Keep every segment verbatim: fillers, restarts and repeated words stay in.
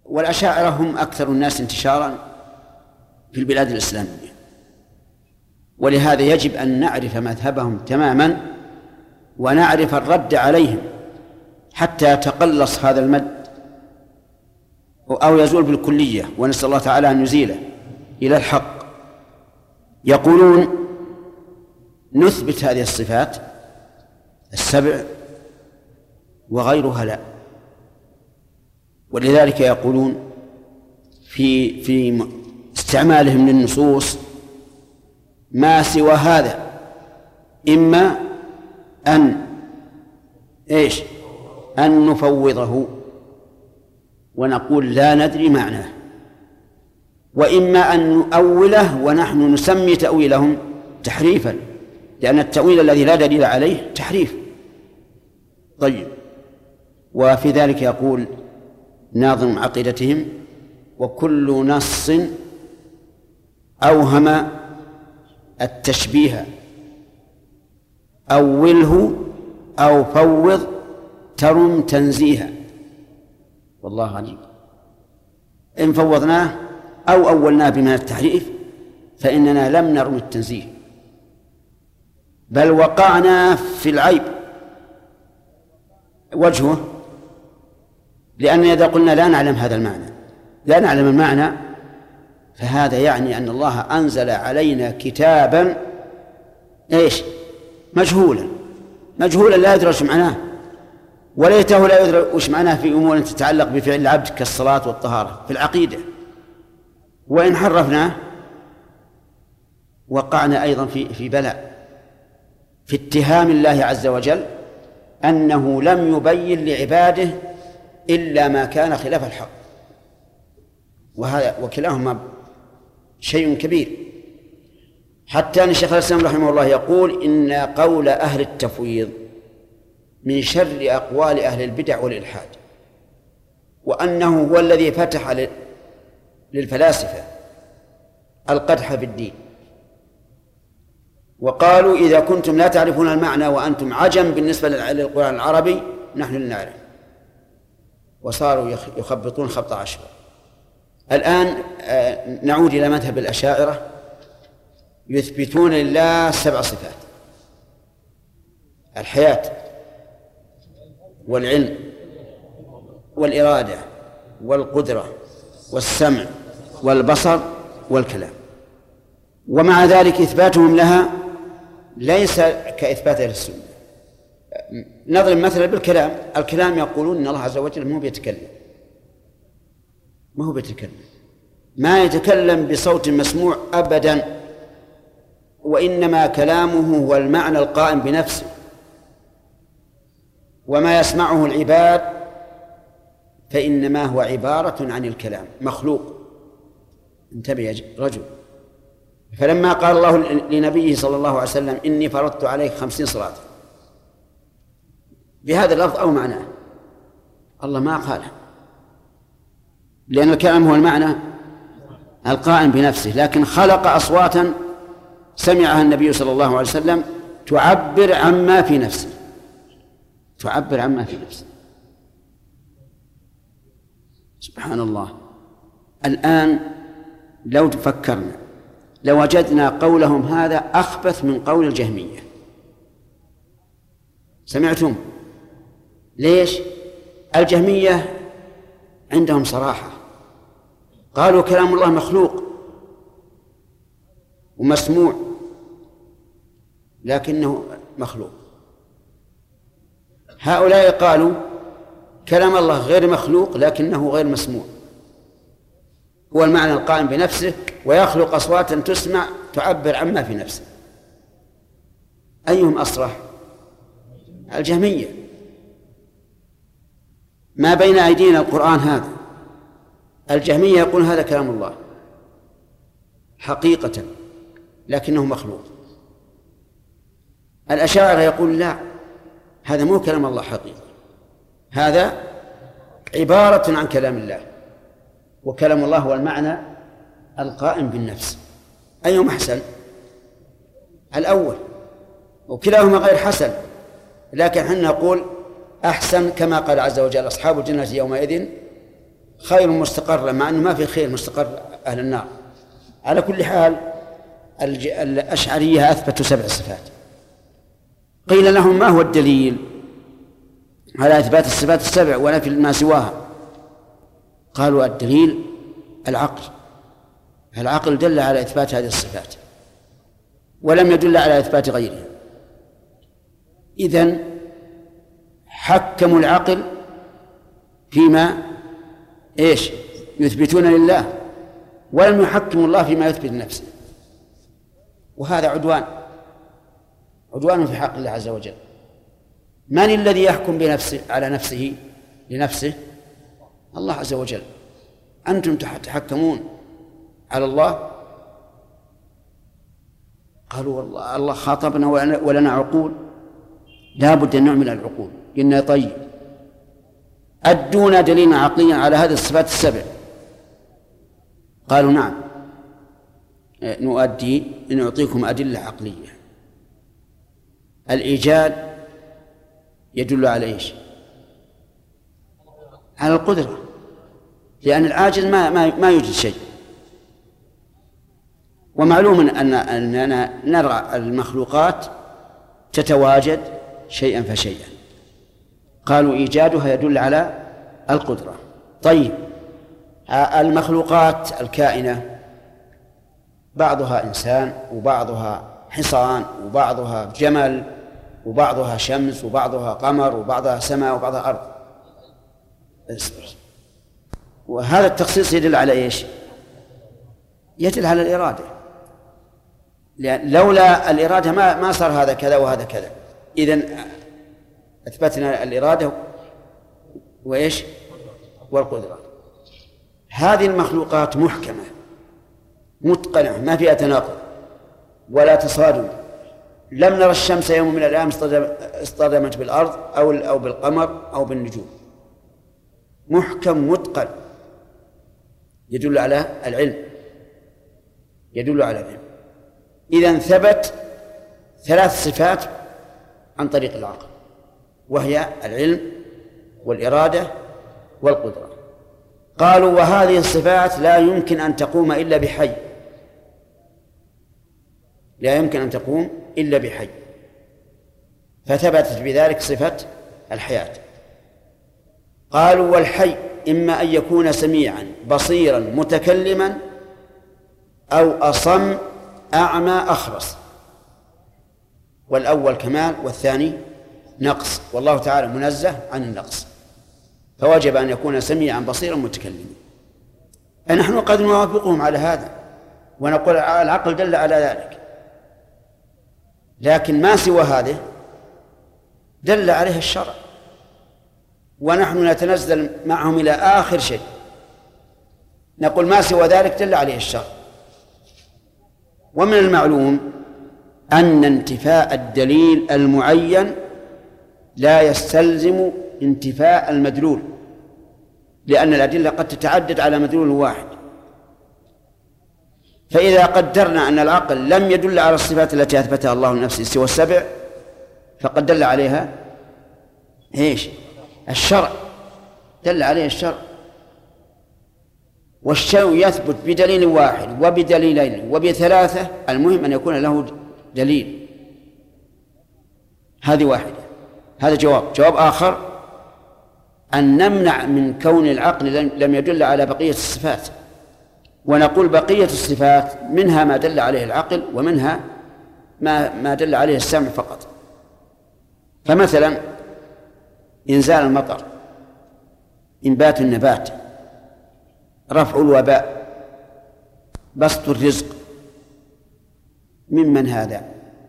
والأشاعرة هم أكثر الناس انتشارا في البلاد الإسلامية، ولهذا يجب أن نعرف مذهبهم تماما ونعرف الرد عليهم حتى يتقلص هذا المد أو يزول بالكلية، ونسأل الله تعالى أن يزيله إلى الحق. يقولون نثبت هذه الصفات السبع وغيرها لا، ولذلك يقولون في في استعمالهم للنصوص ما سوى هذا إما أن إيش أن نفوضه ونقول لا ندري معناه، وإما أن نؤوله ونحن نسمي تأويلهم تحريفا، لأن التأويل الذي لا دليل عليه تحريف. طيب، وفي ذلك يقول ناظم عقيدتهم: وكل نص أوهم التشبيه أوله أو فوض ترم تنزيها. والله عجيب، إن فوضناه أو أولناه بمعنى التحريف فإننا لم نرم التنزيه، بل وقعنا في العيب. وجهه لأن إذا قلنا لا نعلم هذا المعنى لا نعلم المعنى فهذا يعني أن الله أنزل علينا كتابا إيش مجهولا مجهولا لا يدرى وش معناه، وليته لا يدرى وش معناه في أمور تتعلق بفعل العبد كالصلاة والطهارة في العقيدة. وإن حرفناه وقعنا أيضا في في بلاء في اتهام الله عز وجل أنه لم يبين لعباده إلا ما كان خلاف الحق، وهذا وكلاهما شيء كبير. حتى أن الشيخ الإسلام رحمه الله يقول إن قول أهل التفويض من شر أقوال أهل البدع والإلحاد، وأنه هو الذي فتح للفلاسفة القدح في الدين، وقالوا إذا كنتم لا تعرفون المعنى وأنتم عجم بالنسبة للقرآن العربي نحن لا نعرف، وصاروا يخبطون خبط عشرة. الآن نعود إلى مذهب الأشاعرة، يثبتون لله سبع صفات: الحياة والعلم والإرادة والقدرة والسمع والبصر والكلام، ومع ذلك إثباتهم لها ليس كإثبات أهل السنة. نضرب مثلا بالكلام، الكلام يقولون إن الله عز وجل ما هو بيتكلم ما هو بيتكلم ما يتكلم بصوت مسموع أبدا، وإنما كلامه هو المعنى القائم بنفسه، وما يسمعه العباد فإنما هو عبارة عن الكلام مخلوق. انتبه يا رجل. فلما قال الله لنبيه صلى الله عليه وسلم إني فرضت عليك خمسين صلاة بهذا اللفظ أو معناه، الله ما قاله، لأن الكلام هو المعنى القائم بنفسه، لكن خلق أصواتا سمعها النبي صلى الله عليه وسلم تعبر عما في نفسه تعبر عما في نفسه سبحان الله. الآن لو تفكرنا لوجدنا قولهم هذا أخبث من قول الجهمية. سمعتم؟ ليش؟ الجهمية عندهم صراحة، قالوا كلام الله مخلوق ومسموع لكنه مخلوق. هؤلاء قالوا كلام الله غير مخلوق لكنه غير مسموع، هو المعنى القائم بنفسه ويخلق أصواتا تسمع تعبر عما في نفسه. أيهم أصرح؟ الجهمية. ما بين أيدينا القرآن هذا، الجهمية يقول هذا كلام الله حقيقة لكنه مخلوق. الأشاعرة يقول لا، هذا مو كلام الله حقيقة، هذا عبارة عن كلام الله، وكلام الله هو المعنى القائم بالنفس. أيهم أحسن؟ الأول، وكلاهما غير حسن، لكن حنا نقول أحسن كما قال عز وجل أصحاب الجنة يومئذ خير مستقر، مع أنه ما في خير مستقر أهل النار. على كل حال الأشعرية أثبتوا سبع صفات. قيل لهم ما هو الدليل على إثبات الصفات السبع ونفي ما سواها؟ قالوا الدليل العقل، العقل دل على إثبات هذه الصفات ولم يدل على إثبات غيرها. إذن حكموا العقل فيما إيش يثبتون لله، ولم يحكموا الله فيما يثبت لنفسه، وهذا عدوان عدوان في حق الله عز وجل. من الذي يحكم بنفسه على نفسه لنفسه؟ الله عز وجل. أنتم تحكمون على الله؟ قالوا والله الله خاطبنا ولنا عقول، لا بد أن نعمل العقول. قلنا طيب أدونا دليلا عقليا على هذه الصفات السبع. قالوا نعم نؤدي، نعطيكم أدلة عقلية. الإيجاد يدل على إيش؟ على القدرة، لأن العاجز ما ما ما يوجد شيء. ومعلوم أن أننا نرى المخلوقات تتواجد شيئا فشيئا. قالوا إيجادها يدل على القدرة. طيب المخلوقات الكائنة بعضها إنسان وبعضها حصان وبعضها جمل وبعضها شمس وبعضها قمر وبعضها سماء وبعضها أرض. وهذا التخصيص يدل على إيش؟ يدل على الإرادة، لأن لولا الإرادة ما ما صار هذا كذا وهذا كذا. إذن أثبتنا الإرادة وإيش؟ والقدرة. هذه المخلوقات محكمة متقنة ما فيها تناقض ولا تصادم. لم نرى الشمس يوم من الأيام اصطدمت بالأرض أو أو بالقمر أو بالنجوم. محكم متقن يدل على العلم، يدل على العلم. إذن ثبت ثلاث صفات عن طريق العقل، وهي العلم والإرادة والقدرة. قالوا وهذه الصفات لا يمكن أن تقوم إلا بحي، لا يمكن أن تقوم إلا بحي، فثبتت بذلك صفة الحياة. قالوا والحي إما أن يكون سميعا بصيرا متكلما أو أصم أعمى أخرس، والأول كمال والثاني نقص، والله تعالى منزه عن النقص، فوجب أن يكون سميعا بصيرا متكلما. فنحن قد نوافقهم على هذا ونقول العقل دل على ذلك، لكن ما سوى هذه دل عليه الشرع، ونحن نتنزل معهم إلى آخر شيء نقول ما سوى ذلك دل عليه الشرع. ومن المعلوم أن انتفاء الدليل المعين لا يستلزم انتفاء المدلول، لأن الأدلة قد تتعدد على مدلول واحد. فإذا قدرنا أن العقل لم يدل على الصفات التي أثبتها الله لنفسه سوى السبع، فقد دل عليها إيش؟ الشرع، دل عليه الشرع. والشيء يثبت بدليل واحد وبدليلين وبثلاثة، المهم أن يكون له دليل. هذه واحدة. هذا جواب. جواب آخر أن نمنع من كون العقل لم يدل على بقية الصفات، ونقول بقية الصفات منها ما دل عليه العقل ومنها ما ما دل عليه السمع فقط. فمثلا إنزال المطر، إنبات النبات، رفع الوباء، بسط الرزق، ممن هذا؟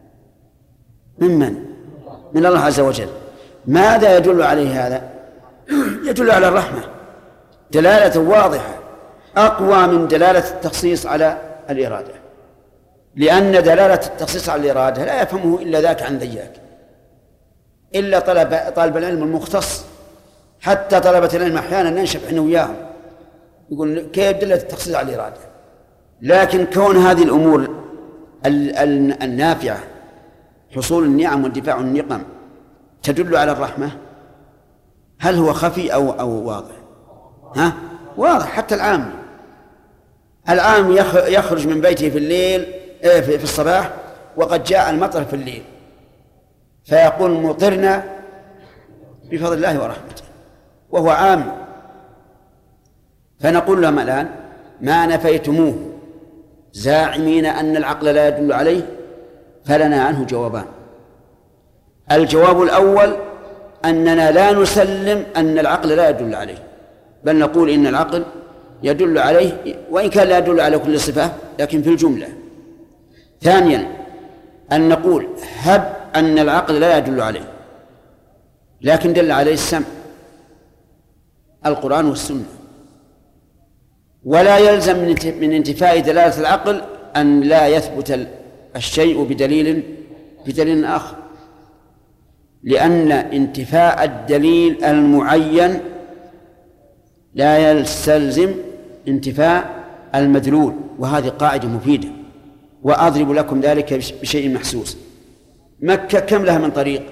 ممن؟ من الله عز وجل. ماذا يدل عليه هذا؟ يدل على الرحمة دلالة واضحة أقوى من دلالة التخصيص على الإرادة، لأن دلالة التخصيص على الإرادة لا يفهمه إلا ذاك عن ذياك، إلا طلب طالب العلم المختص. حتى طلبة العلم أحيانا ننشب احنا وياهم، يقول كيف دلالة التخصيص على الإرادة؟ لكن كون هذه الأمور النافعة، حصول النعم واندفاع النقم، تدل على الرحمة، هل هو خفي أو أو واضح؟ ها؟ واضح. حتى العام العام يخرج من بيته في الليل في الصباح وقد جاء المطر في الليل، فيقول مطرنا بفضل الله ورحمته وهو عام. فنقول لهم الآن ما نفيتموه زاعمين أن العقل لا يدل عليه فلنا عنه جوابان. الجواب الأول أننا لا نسلم أن العقل لا يدل عليه، بل نقول إن العقل يدل عليه وإن كان لا يدل على كل صفة لكن في الجملة. ثانيا أن نقول هب أن العقل لا يدل عليه لكن دل عليه السمع القرآن والسنة، ولا يلزم من انتفاء دلالة العقل أن لا يثبت الشيء بدليل بدليل آخر، لأن انتفاء الدليل المعين لا يستلزم انتفاء المدلول، وهذه قاعدة مفيدة. وأضرب لكم ذلك بشيء محسوس. مكة كم لها من طريق؟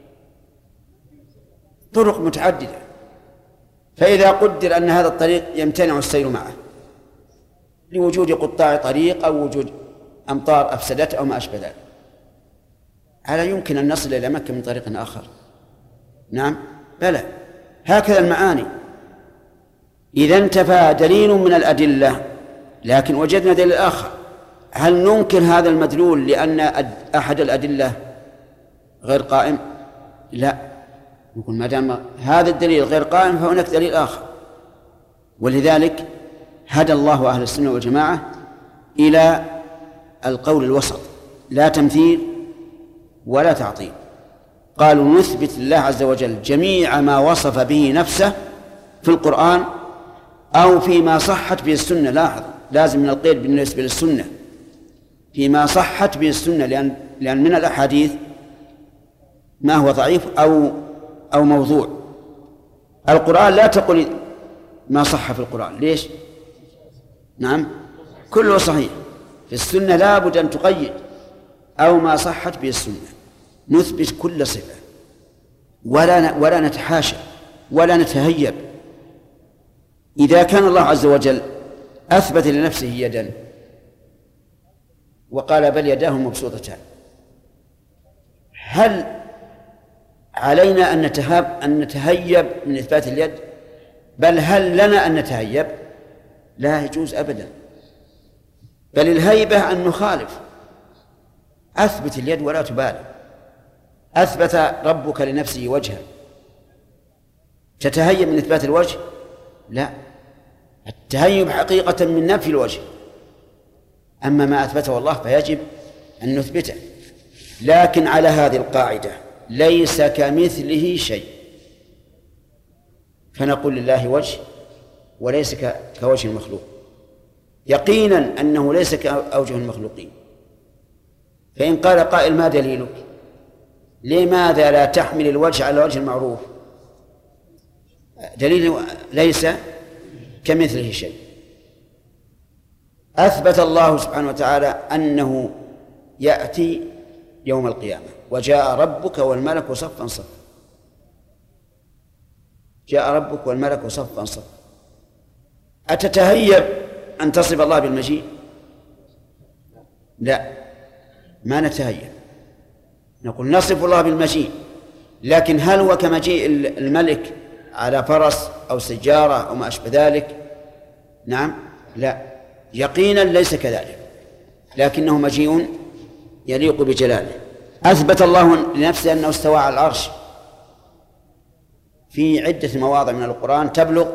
طرق متعددة، فإذا قدر أن هذا الطريق يمتنع السير معه لوجود قطاع طريق أو وجود أمطار أفسدت أو ما أشبه ذلك، هل يمكن أن نصل إلى مكة من طريق آخر؟ نعم بلى. هكذا المعاني. إذا انتفى دليل من الأدلة لكن وجدنا دليل آخر، هل ننكر هذا المدلول لأن أحد الأدلة غير قائم؟ لا، نقول ما دام هذا الدليل غير قائم فهناك دليل آخر. ولذلك هدى الله أهل السنة والجماعة إلى القول الوسط، لا تمثيل ولا تعطيل. قالوا نثبت لله عز وجل جميع ما وصف به نفسه في القرآن أو فيما صحت به السنة. لاحظ لازم من القيد بالنسبة للسنة فيما صحت به السنة، لأن لأن من الأحاديث ما هو ضعيف أو أو موضوع. القرآن لا تقل ما صح في القرآن، ليش؟ نعم كله صحيح. في السنة لا بد أن تقيد أو ما صحت به السنة. نثبت كل صفة ولا ولا نتحاشى ولا نتهيب. إذا كان الله عز وجل أثبت لنفسه يدا وقال بل يداه مبسوطتان، هل علينا أن نتهاب أن نتهيب من إثبات اليد؟ بل هل لنا أن نتهيب؟ لا يجوز أبدا. بل الهيبة أن نخالف. أثبت اليد ولا تبالي. أثبت ربك لنفسه وجها تتهيب من إثبات الوجه؟ لا، التهيب حقيقة من نفي الوجه. أما ما أثبته الله فيجب أن نثبته، لكن على هذه القاعدة ليس كمثله شيء، فنقول لله وجه وليس كوجه المخلوق، يقينا أنه ليس كأوجه المخلوقين. فإن قال قائل ما دليلك؟ لماذا لا تحمل الوجه على الوجه المعروف؟ دليل ليس كمثله شيء. أثبت الله سبحانه وتعالى أنه يأتي يوم القيامة وجاء ربك والملك صفا صفا. جاء ربك والملك صفا صفا. أتتهيب أن تصف الله بالمجيء؟ لا، ما نتهيب. نقول نصف الله بالمجيء، لكن هل هو كمجيء الملك على فرس أو سجارة أو ما أشبه ذلك؟ نعم لا، يقينا ليس كذلك، لكنه مجيء يليق بجلاله. أثبت الله لنفسه أنه استوى على العرش في عدة مواضع من القرآن تبلغ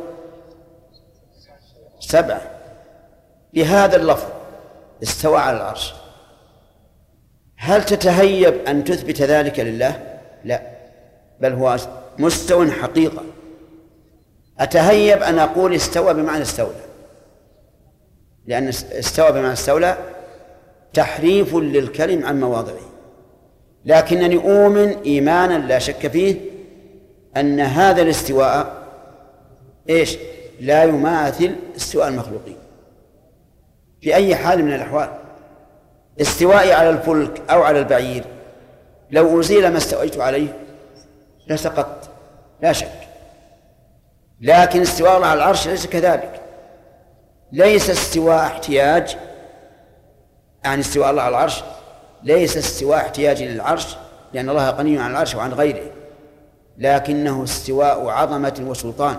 سبعة بهذا اللفظ استوى على العرش. هل تتهيب أن تثبت ذلك لله؟ لا، بل هو مستوى حقيقة. أتهيب أن أقول استوى بمعنى استولى، لأن استوى بمعنى استولى تحريف للكلم عن مواضعه، لكنني أؤمن إيمانا لا شك فيه أن هذا الاستواء إيش؟ لا يماثل استواء المخلوقين في أي حال من الأحوال. استوائي على الفلك أو على البعير لو أزيل ما استويت عليه لسقطت لا شك، لكن استواء الله على العرش ليس كذلك، ليس استواء احتياج، يعني استواء الله على العرش ليس استواء احتياج للعرش لأن الله غني عن العرش وعن غيره، لكنه استواء عظمة وسلطان.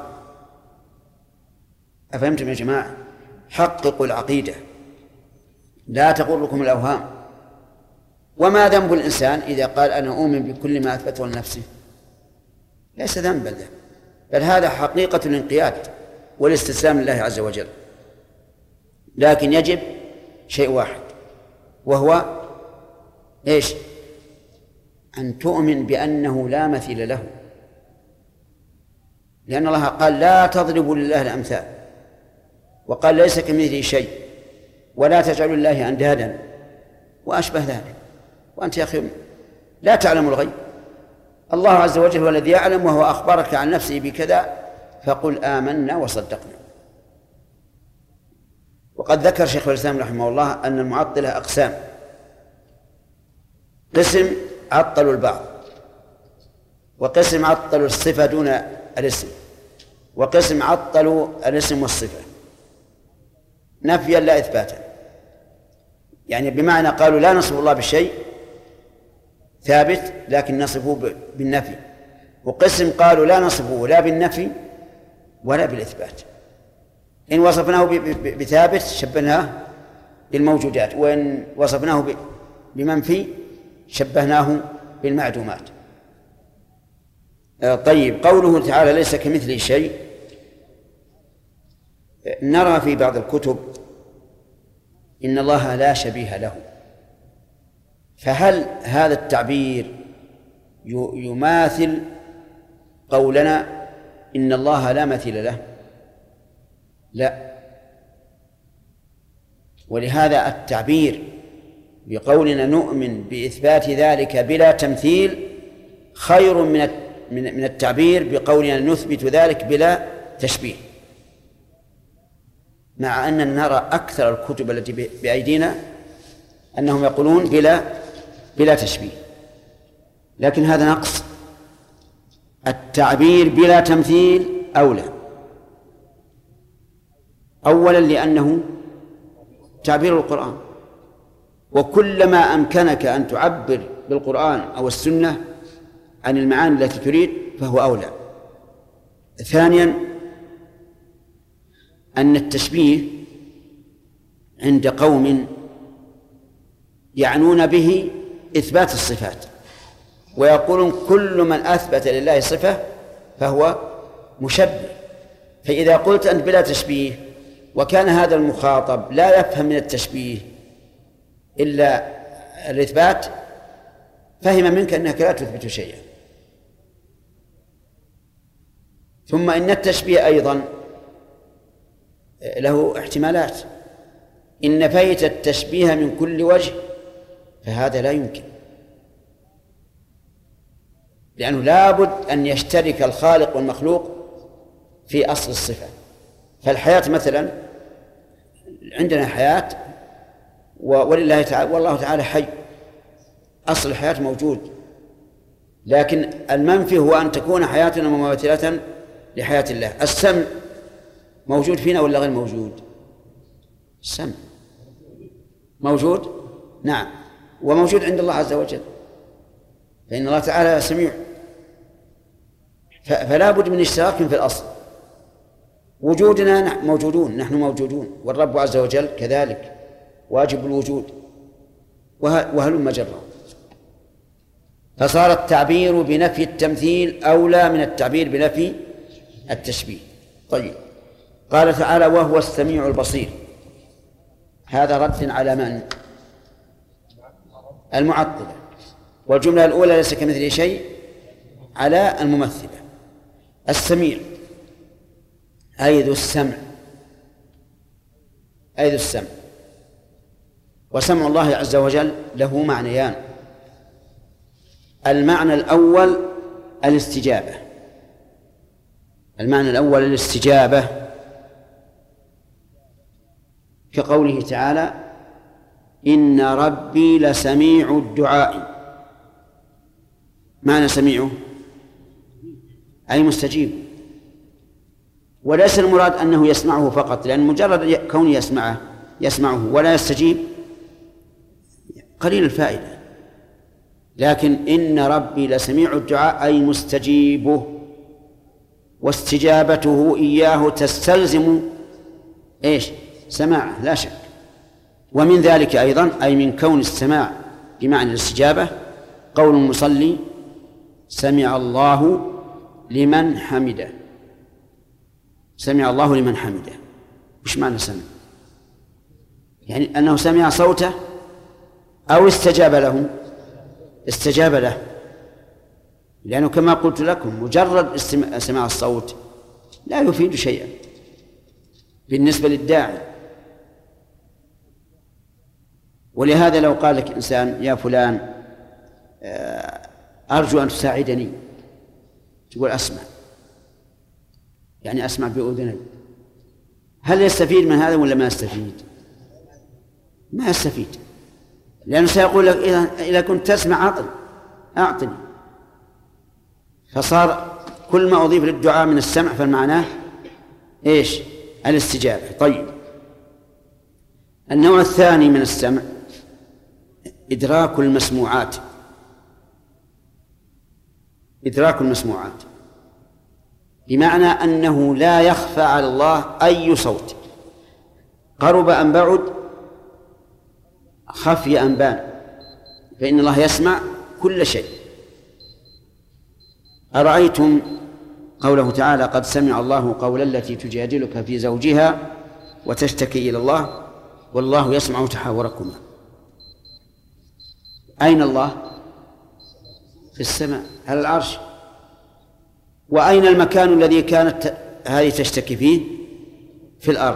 أفهمتم يا جماعة؟ حققوا العقيدة، لا تغركم الأوهام. وما ذنب الإنسان إذا قال أنا أؤمن بكل ما أثبته لنفسه؟ ليس ذنبا له، بل هذا حقيقة الانقياد والاستسلام لله عز وجل. لكن يجب شيء واحد، وهو إيش؟ أن تؤمن بأنه لا مثيل له، لأن الله قال لا تضربوا لله الأمثال، وقال ليس كمثله شيء، ولا تجعلوا لله أندادا وأشبه ذلك. وأنت يا أخي لا تعلم الغيب، الله عز وجل هو الذي يعلم، وهو أخبرك عن نفسه بكذا، فقل آمنا وصدقنا. وقد ذكر شيخ الإسلام رحمه الله أن المعطلة أقسام: قسم عطلوا البعض، وقسم عطلوا الصفة دون الاسم، وقسم عطلوا الاسم والصفة نفيا لا إثباتا، يعني بمعنى قالوا لا نصف الله بالشيء ثابت لكن نصفه بالنفي، وقسم قالوا لا نصفه لا بالنفي ولا بالإثبات، إن وصفناه بثابت شبهناه بالموجودات، وإن وصفناه بمنفي شبهناه بالمعدومات. طيب، قوله تعالى ليس كمثله شيء، نرى في بعض الكتب إن الله لا شبيه له، فهل هذا التعبير يماثل قولنا إن الله لا مثيل له؟ لا، ولهذا التعبير بقولنا نؤمن بإثبات ذلك بلا تمثيل خير من من التعبير بقولنا نثبت ذلك بلا تشبيه، مع أننا نرى أكثر الكتب التي بأيدينا أنهم يقولون بلا بلا تشبيه، لكن هذا نقص. التعبير بلا تمثيل أولى، أولا لأنه تعبير القرآن، وكلما أمكنك أن تعبر بالقرآن أو السنة عن المعاني التي تريد فهو أولى. ثانيا أن التشبيه عند قوم يعنون به إثبات الصفات، ويقولون كل من أثبت لله صفة فهو مشبه، فإذا قلت أنت بلا تشبيه وكان هذا المخاطب لا يفهم من التشبيه إلا الإثبات، فهم منك أنك لا تثبت شيئا. ثم إن التشبيه أيضا له احتمالات، إن نفيت التشبيه من كل وجه فهذا لا يمكن، لأنه لابد أن يشترك الخالق والمخلوق في أصل الصفة. فالحياة مثلا، عندنا حياة ولله تعالى والله تعالى حي، أصل الحياة موجود، لكن المنفي هو أن تكون حياتنا مماثلة لحياة الله. السمع موجود فينا ولا غير موجود؟ السمع موجود، نعم، وموجود عند الله عز وجل، فإن الله تعالى سميع، فلا بد من اشتراك في الأصل. وجودنا موجودون، نحن موجودون، والرب عز وجل كذلك واجب الوجود، وهلم جرا. فصار التعبير بنفي التمثيل أولى من التعبير بنفي التشبيه. طيب، قال تعالى وهو السميع البصير، هذا رد على من؟ المعطلة. والجملة الأولى ليس كمثله شيء على الممثلة. السميع أي ذو السمع، أي ذو السمع. وسمع الله عز وجل له معنيان: المعنى الأول الاستجابة، المعنى الأول الاستجابة كقوله تعالى إن ربي لسميع الدعاء. معنى سميعه أي مستجيب، وليس المراد أنه يسمعه فقط، لأن مجرد كونه يسمعه يسمعه ولا يستجيب قليل الفائدة. لكن إن ربي لسميع الدعاء أي مستجيبه، واستجابته إياه تستلزم إيش؟ سماعه لا شك. ومن ذلك أيضا أي من كون السماع بمعنى الاستجابة قول المصلي سمع الله لمن حمده. سمع الله لمن حمده وش معنى سمع؟ يعني أنه سمع صوته أو استجاب له؟ استجاب له، لأنه كما قلت لكم مجرد سماع الصوت لا يفيد شيئا بالنسبة للداعي. ولهذا لو قال لك إنسان يا فلان أرجو أن تساعدني، تقول أسمع، يعني أسمع بأذني، هل يستفيد من هذا ولا ما يستفيد؟ ما يستفيد، لأنه سيقول لك إذا إذا كنت تسمع أعطني أعطني فصار كل ما أضيف للدعاء من السمع فالمعنى إيش؟ الاستجابة. طيب، النوع الثاني من السمع إدراك المسموعات. إدراك المسموعات بمعنى أنه لا يخفى على الله أي صوت، قرب أم بعد، خفي أم بان، فإن الله يسمع كل شيء. أرأيتم قوله تعالى قد سمع الله قول التي تجادلك في زوجها وتشتكي إلى الله والله يسمع تحاوركما. أين الله؟ في السماء على العرش. وأين المكان الذي كانت هذه تشتكي فيه؟ في الأرض.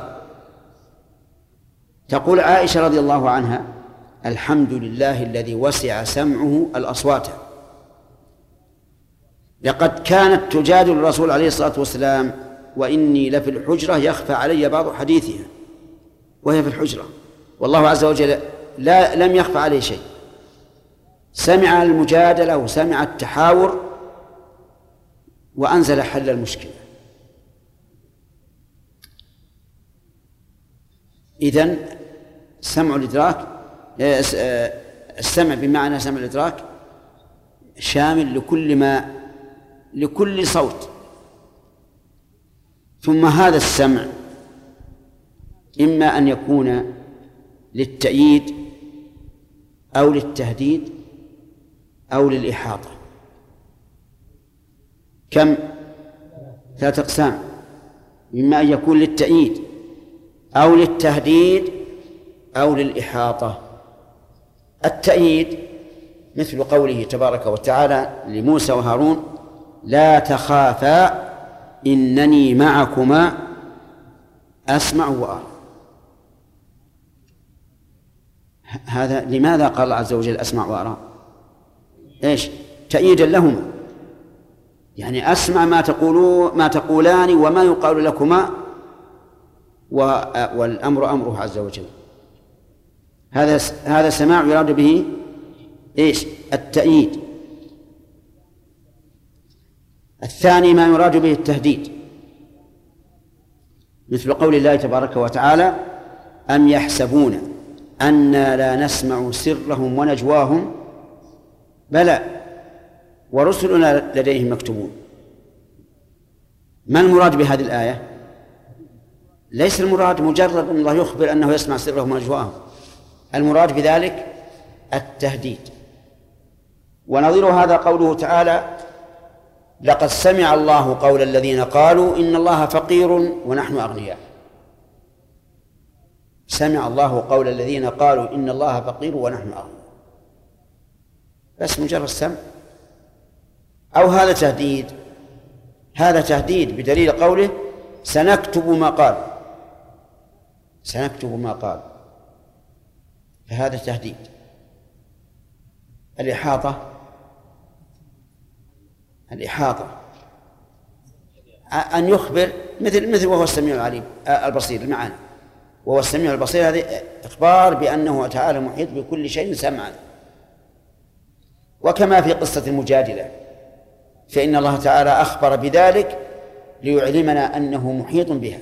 تقول عائشة رضي الله عنها الحمد لله الذي وسع سمعه الأصوات. لقد كانت تجادل الرسول عليه الصلاة والسلام وإني لفي الحجرة يخفى علي بعض حديثها وهي في الحجرة، والله عز وجل لا لم يخفى عليه شيء. سمع المجادلة وسمع التحاور وأنزل حل المشكلة. إذن سمع الإدراك، السمع بمعنى سمع الإدراك شامل لكل ما لكل صوت. ثم هذا السمع إما أن يكون للتأييد أو للتهديد أو للإحاطة. كم؟ ثلاثة أقسام، إما أن يكون للتأييد أو للتهديد أو للإحاطة. التأييد مثل قوله تبارك وتعالى لموسى وهارون لا تخافا إنني معكما أسمع وأرى. هذا لماذا قال الله عز وجل أسمع وأرى؟ إيش؟ تأييدا لهما، يعني أسمع ما تقولوا ما تقولان وما يقال لكما والأمر أمره عز وجل. هذا هذا سماع يراد به إيش؟ التأييد. الثاني ما يراد به التهديد، مثل قول الله تبارك وتعالى أم يحسبون أنا لا نسمع سرهم ونجواهم بلى ورسلنا لديهم مكتوبون. ما المراد بهذه الآية؟ ليس المراد مجرد أن الله يخبر أنه يسمع سرهم ونجواهم، المراد بذلك التهديد. ونظير هذا قوله تعالى لقد سمع الله قول الذين قالوا إن الله فقير ونحن أغنياء. سمع الله قول الذين قالوا إن الله فقير ونحن أغنياء، بس مجرد سمع. أو هذا تهديد، هذا تهديد بدليل قوله سنكتب ما قال، سنكتب ما قال، فهذا تهديد. الإحاطة، الإحاطة أن يخبر مثل مثل وهو السميع العليم البصير المعاني، وهو السميع البصير هذه إخبار بأنه تعالى محيط بكل شيء سمعا. وكما في قصة المجادلة فإن الله تعالى أخبر بذلك ليعلمنا أنه محيط بها.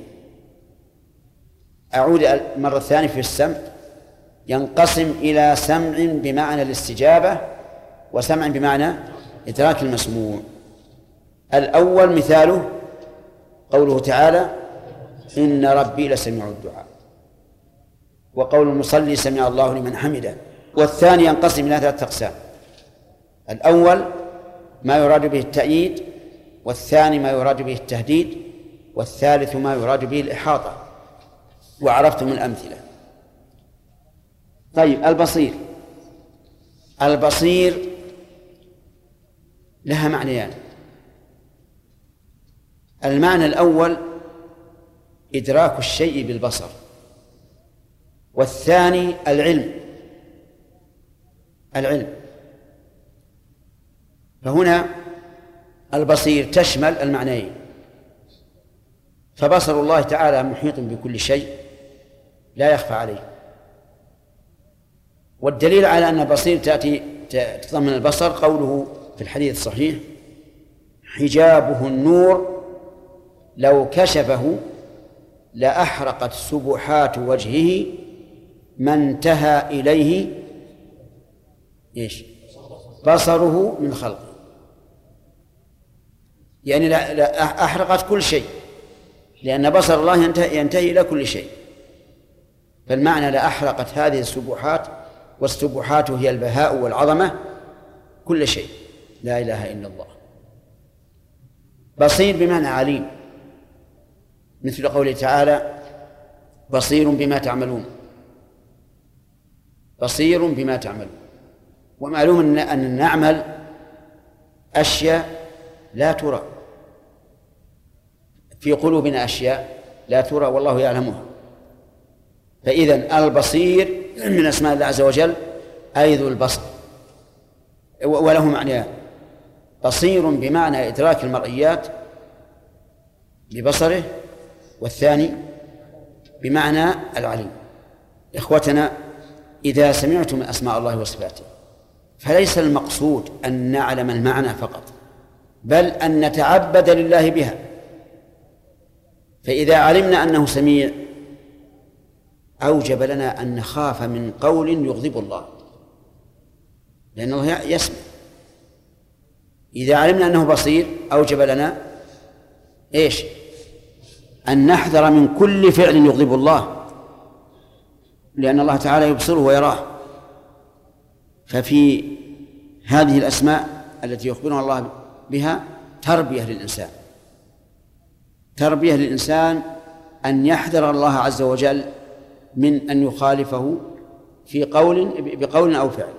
أعود مرة ثانية في السمع، ينقسم إلى سمع بمعنى الاستجابة وسمع بمعنى إدراك المسموع. الأول مثاله قوله تعالى إن ربي لسميع الدعاء، وقول المصلي سمع الله لمن حمده. والثاني ينقسم إلى ثلاثة أقسام: الأول ما يراد به التأييد، والثاني ما يراد به التهديد، والثالث ما يراد به الإحاطة، وعرفتم الأمثلة. طيب، البصير البصير لها معنيان. المعنى الأول إدراك الشيء بالبصر، والثاني العلم العلم فهنا البصير تشمل المعنيين، فبصر الله تعالى محيط بكل شيء لا يخفى عليه. والدليل على أن البصير تأتي تتضمن البصر قوله في الحديث الصحيح: حجابه النور لو كشفه لأحرقت سبحات وجهه ما انتهى إليه إيش بصره من خلقه. يعني لا لا أحرقت كل شيء، لأن بصر الله ينتهي, ينتهي إلى كل شيء. فالمعنى لأحرقت هذه السبحات، والسبحات هي البهاء والعظمة، كل شيء. لا إله إلا الله. بصير بمعنى عليم، مثل قوله تعالى: بصير بما تعملون بصير بما تعملون. ومعلوم أن نعمل أشياء لا ترى، في قلوبنا أشياء لا ترى والله يعلمها. فإذن البصير من أسماء الله عز وجل أي ذو البصر، وله معنيان: بصير بمعنى إدراك المرئيات ببصره، والثاني بمعنى العليم. إخوتنا، إذا سمعتم أسماء الله وصفاته فليس المقصود أن نعلم المعنى فقط، بل أن نتعبد لله بها. فإذا علمنا أنه سميع أوجب لنا أن نخاف من قول يغضب الله، لأن الله يسمع. إذا علمنا أنه بصير أوجب لنا إيش؟ أن نحذر من كل فعل يغضب الله، لأن الله تعالى يبصره ويراه. ففي هذه الأسماء التي يخبرنا الله بها تربية للإنسان تربية للإنسان أن يحذر الله عز وجل من أن يخالفه في قول بقول أو فعل.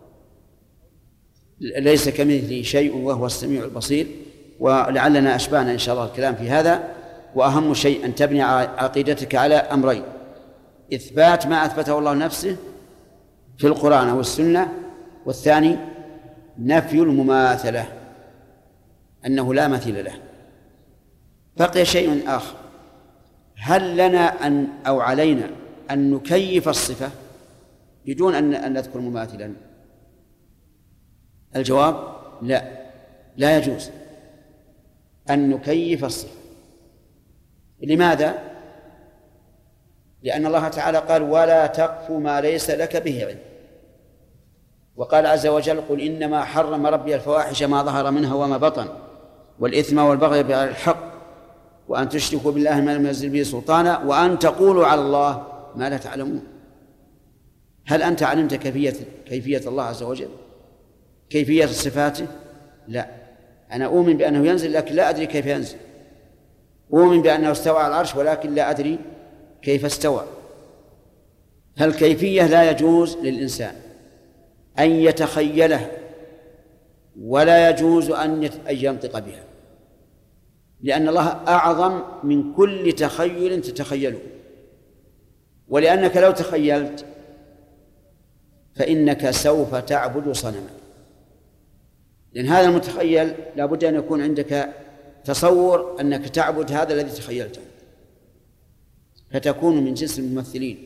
ليس كمثله شيء وهو السميع البصير. ولعلنا أشبعنا إن شاء الله الكلام في هذا. وأهم شيء أن تبني عقيدتك على أمرين: إثبات ما أثبته الله نفسه في القرآن والسنة، والثاني نفي المماثلة، أنه لا مثيل له. بقي شيء آخر: هل لنا أن أو علينا أن نكيف الصفة بدون أن نذكر مماثلا؟ الجواب: لا، لا يجوز أن نكيف الصفة. لماذا؟ لأن الله تعالى قال: ولا تقف ما ليس لك به علم. وقال عز وجل: قل إنما حرم ربي الفواحش ما ظهر منها وما بطن والإثم والبغي بغير الحق وأن تشركوا بالله ما لم ينزل به سلطانا وأن تقولوا على الله ما لا تعلمون. هل أنت علمت كيفية كيفية الله عز وجل، كيفية صفاته؟ لا. أنا أؤمن بأنه ينزل لكن لا أدري كيف ينزل، أؤمن بأنه استوى على العرش ولكن لا أدري كيف استوى. فالكيفية لا يجوز للإنسان أن يتخيلها، ولا يجوز أن ينطق بها، لأن الله أعظم من كل تخيل تتخيله. ولأنك لو تخيلت فإنك سوف تعبد صنما، لأن هذا المتخيل لا بد أن يكون عندك تصور أنك تعبد هذا الذي تخيلته، فتكون من جنس الممثلين.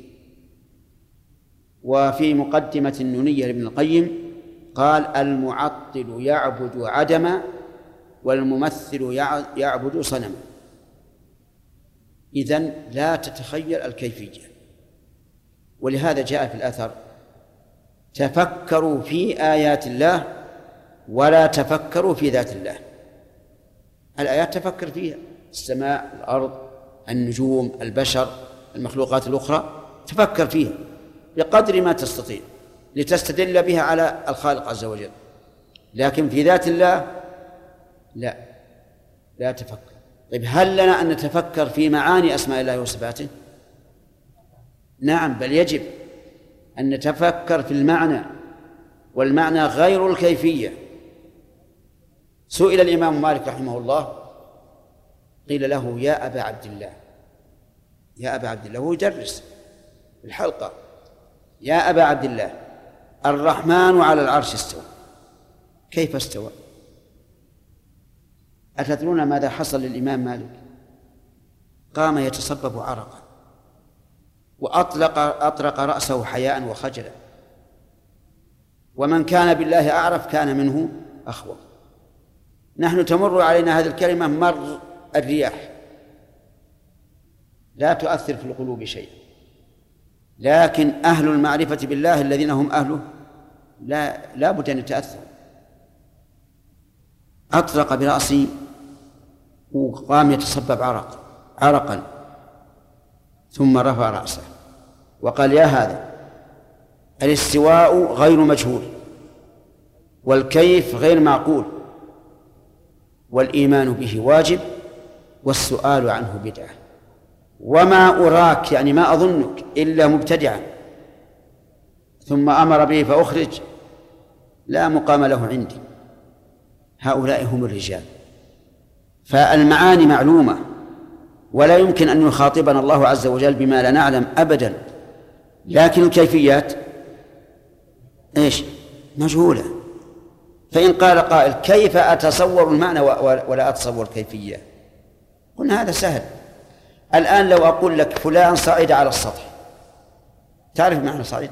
وفي مقدمة النونية لابن القيم قال: المعطل يعبد عدما والممثل يعبد صنما. إذن لا تتخيل الكيفية. ولهذا جاء في الأثر: تفكروا في آيات الله ولا تفكروا في ذات الله. الآيات تفكر فيها، السماء، الأرض، النجوم، البشر، المخلوقات الأخرى، تفكر فيها بقدر ما تستطيع لتستدل بها على الخالق عز وجل. لكن في ذات الله لا لا تفكر. طيب هل لنا أن نتفكر في معاني أسماء الله وصفاته؟ نعم، بل يجب أن نتفكر في المعنى، والمعنى غير الكيفية. سئل الإمام مالك رحمه الله، قيل له: يا أبا عبد الله، يا أبا عبد الله، هو يدرس في الحلقة: يا أبا عبد الله، الرحمن على العرش استوى، كيف استوى؟ أتدرون ماذا حصل للإمام مالك؟ قام يتصبب عرقا وأطلق أطرق رأسه حياء وخجلا، ومن كان بالله أعرف كان منه أخوف. نحن تمر علينا هذه الكلمة مر الرياح، لا تؤثر في القلوب شيء، لكن أهل المعرفة بالله الذين هم أهله لا لا بد أن يتأثروا. أطرق برأسه وقام يتصبب عرق عرقا ثم رفع رأسه وقال: يا هذا، الاستواء غير مجهول، والكيف غير معقول، والإيمان به واجب، والسؤال عنه بدعة، وما أراك، يعني ما أظنك، إلا مبتدعا. ثم أمر به فأخرج، لا مقام له عندي. هؤلاء هم الرجال. فالمعاني معلومة، ولا يمكن أن يخاطبنا الله عز وجل بما لا نعلم أبدا، لكن الكيفيات إيش؟ مجهولة. فإن قال قائل: كيف أتصور المعنى ولا أتصور الكيفية؟ قلنا هذا سهل. الآن لو أقول لك فلان صعد على السطح، تعرف معنى صعد؟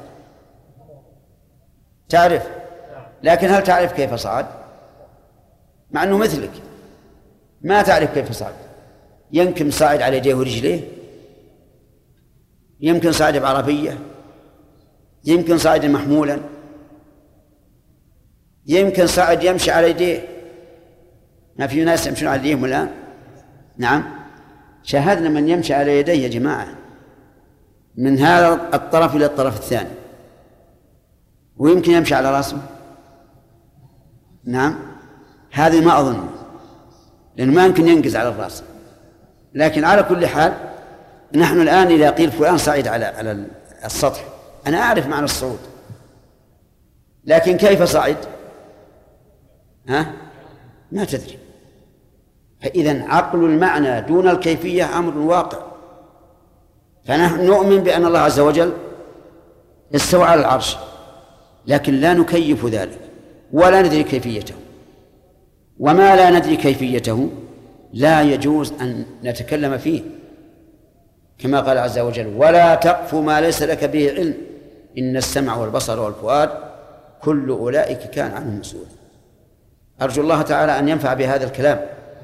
تعرف، لكن هل تعرف كيف صعد؟ مع أنه مثلك ما تعرف كيف صعد. يمكن صعد على يديه ورجليه، يمكن صعد بعربية، يمكن صعد محمولا، يمكن صعد يمشي على يديه. ما في ناس يمشون على يديهم الآن؟ نعم، شاهدنا من يمشي على يديه يا جماعة، من هذا الطرف إلى الطرف الثاني. ويمكن يمشي على رأسه. نعم، هذه ما أظن، لأنه ما يمكن ينقز على الرأس. لكن على كل حال، نحن الآن إذا قيل فلان صعد على على السطح، أنا أعرف معنى الصعود، لكن كيف صعد؟ ها؟ ما تدري. فإذن عقل المعنى دون الكيفية أمر واقع. فنحن نؤمن بأن الله عز وجل استوى على العرش، لكن لا نكيف ذلك ولا ندري كيفيته. وما لا ندري كيفيته لا يجوز أن نتكلم فيه، كما قال عز وجل: ولا تقف ما ليس لك به علم إن السمع والبصر والفؤاد كل أولئك كان عنه مسؤولا. أرجو الله تعالى أن ينفع بهذا الكلام،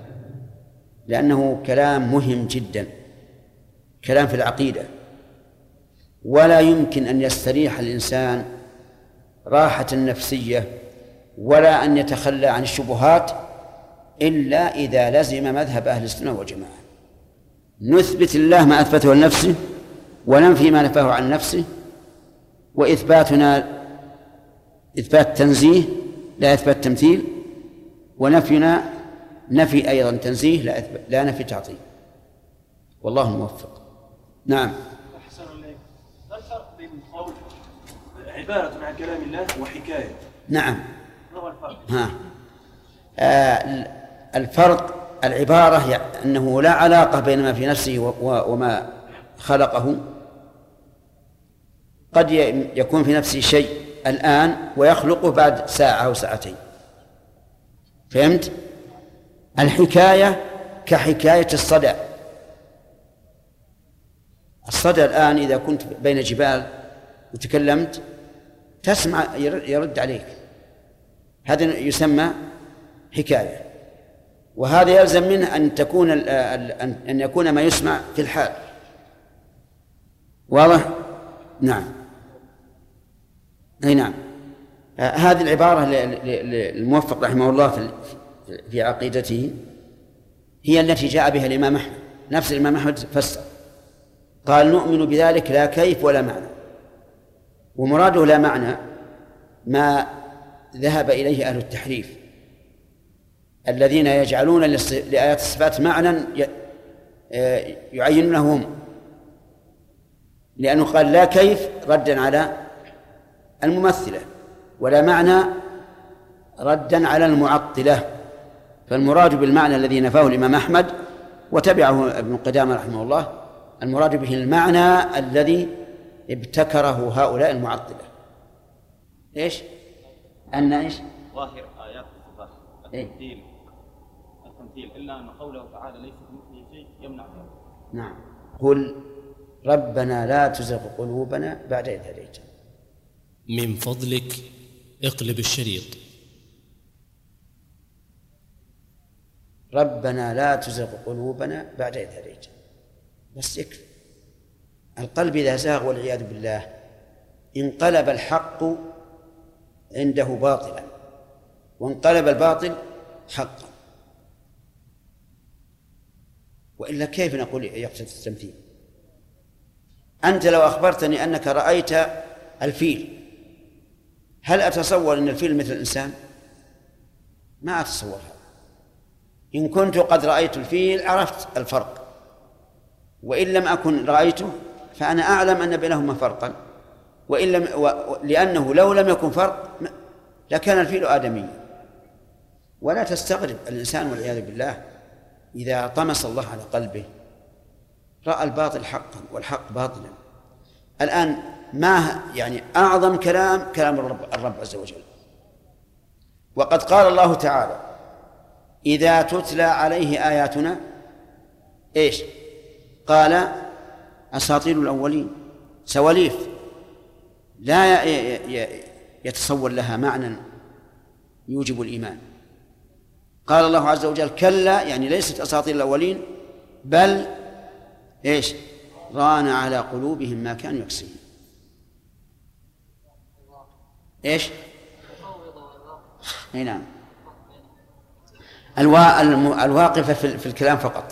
لأنه كلام مهم جدا، كلام في العقيدة، ولا يمكن أن يستريح الإنسان راحة نفسية ولا أن يتخلى عن الشبهات إلا إذا لزم مذهب أهل السنة والجماعة. نثبت الله ما أثبته لنفسه، وننفي ما نفاه عن نفسه، وإثباتنا إثبات تنزيه لا إثبات تمثيل، ونفينا نفي أيضا تنزيه لا, لا نفي تعطيل. والله الموفق. نعم. أحسن الله. ما الفرق بين قول عبارة عن كلام الله وحكاية؟ نعم. ما هو الفرق؟ ها. آه الفرق العبارة يعني أنه لا علاقة بين ما في نفسه وما خلقه. قد يكون في نفسه شيء الآن ويخلقه بعد ساعة أو ساعتين. فهمت؟ الحكاية كحكاية الصدى. الصدى الآن إذا كنت بين جبال وتكلمت تسمع يرد عليك، هذا يسمى حكاية. وهذا يلزم منه أن تكون أن يكون ما يسمع في الحال. واضح؟ نعم. أي نعم. هذه العبارة للموفق رحمه الله في عقيدته هي التي جاء بها الإمام أحمد، نفس الإمام أحمد فسر قال نؤمن بذلك لا كيف ولا معنى. ومراده لا معنى ما ذهب إليه أهل التحريف الذين يجعلون لآيات الصفات معنى يعينونه هم، لأنه قال لا كيف ردا على الممثلة ولا معنى ردا على المعطلة. فالمراد بالمعنى الذي نفاه الإمام أحمد وتبعه ابن قدامة رحمه الله المراد به المعنى الذي ابتكره هؤلاء المعطلة. إيش؟ أن إيش؟ ظاهر آيات الصفات التمثيل التمثيل إلا أن قوله تعالى ليس كمثله شيء يمنع ذلك. نعم. قل ربنا لا تزغ قلوبنا بعد إذ هديتنا. من فضلك اقلب الشريط. ربنا لا تزغ قلوبنا بعد إذ هديتنا. بس يكفي. القلب إذا زاغ والعياذ بالله انقلب الحق عنده باطلا وانقلب الباطل حقا، وإلا كيف نقول يقصد التمثيل؟ أنت لو أخبرتني أنك رأيت الفيل، هل أتصور أن الفيل مثل الإنسان؟ ما أتصور هذا. إن كنت قد رأيت الفيل عرفت الفرق، وإن لم أكن رأيته فأنا أعلم أن بينهما فرقا، وإن لم و... لأنه لو لم يكن فرق لكان الفيل آدميا. ولا تستغرب الإنسان والعياذ بالله إذا طمس الله على قلبه رأى الباطل حقا والحق باطلا. الآن ما يعني أعظم كلام كلام الرب, الرب عز وجل، وقد قال الله تعالى إذا تتلى عليه آياتنا إيش؟ قال أساطير الأولين، سواليف لا يتصور لها معنى يوجب الإيمان. قال الله عز وجل كلا، يعني ليست أساطير الأولين بل إيش؟ ران على قلوبهم ما كانوا يكسبون. إيش؟ أي نعم. الوا... الواقفة في الكلام فقط،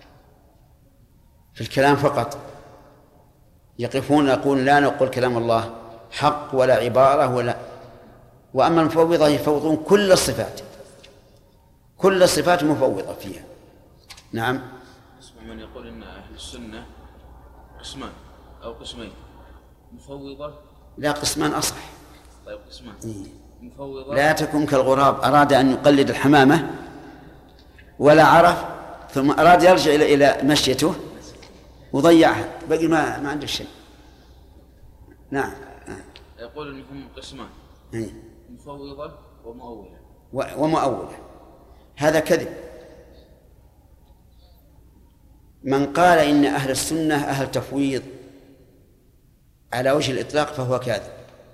في الكلام فقط يقفون يقول لا نقول كلام الله حق ولا عبارة ولا. وأما المفوضة يفوضون كل الصفات، كل الصفات مفوضة فيها. نعم. اسمع من يقول إن أهل السنة قسمان أو قسمين، مفوضة لا قسمان أصح. طيب قسمان إيه؟ مفوضة لا تكن كالغراب أراد أن يقلد الحمامة ولا عرف ثم أراد يرجع إلى إلى مشيته وضيعها، بقي ما ما عنده شيء. نعم. يقول إنهم قسمان إيه؟ مفوضة ومؤولة. ومؤولة هذا كذب. من قال إن أهل السنة أهل تفويض على وجه الإطلاق فهو كاذب،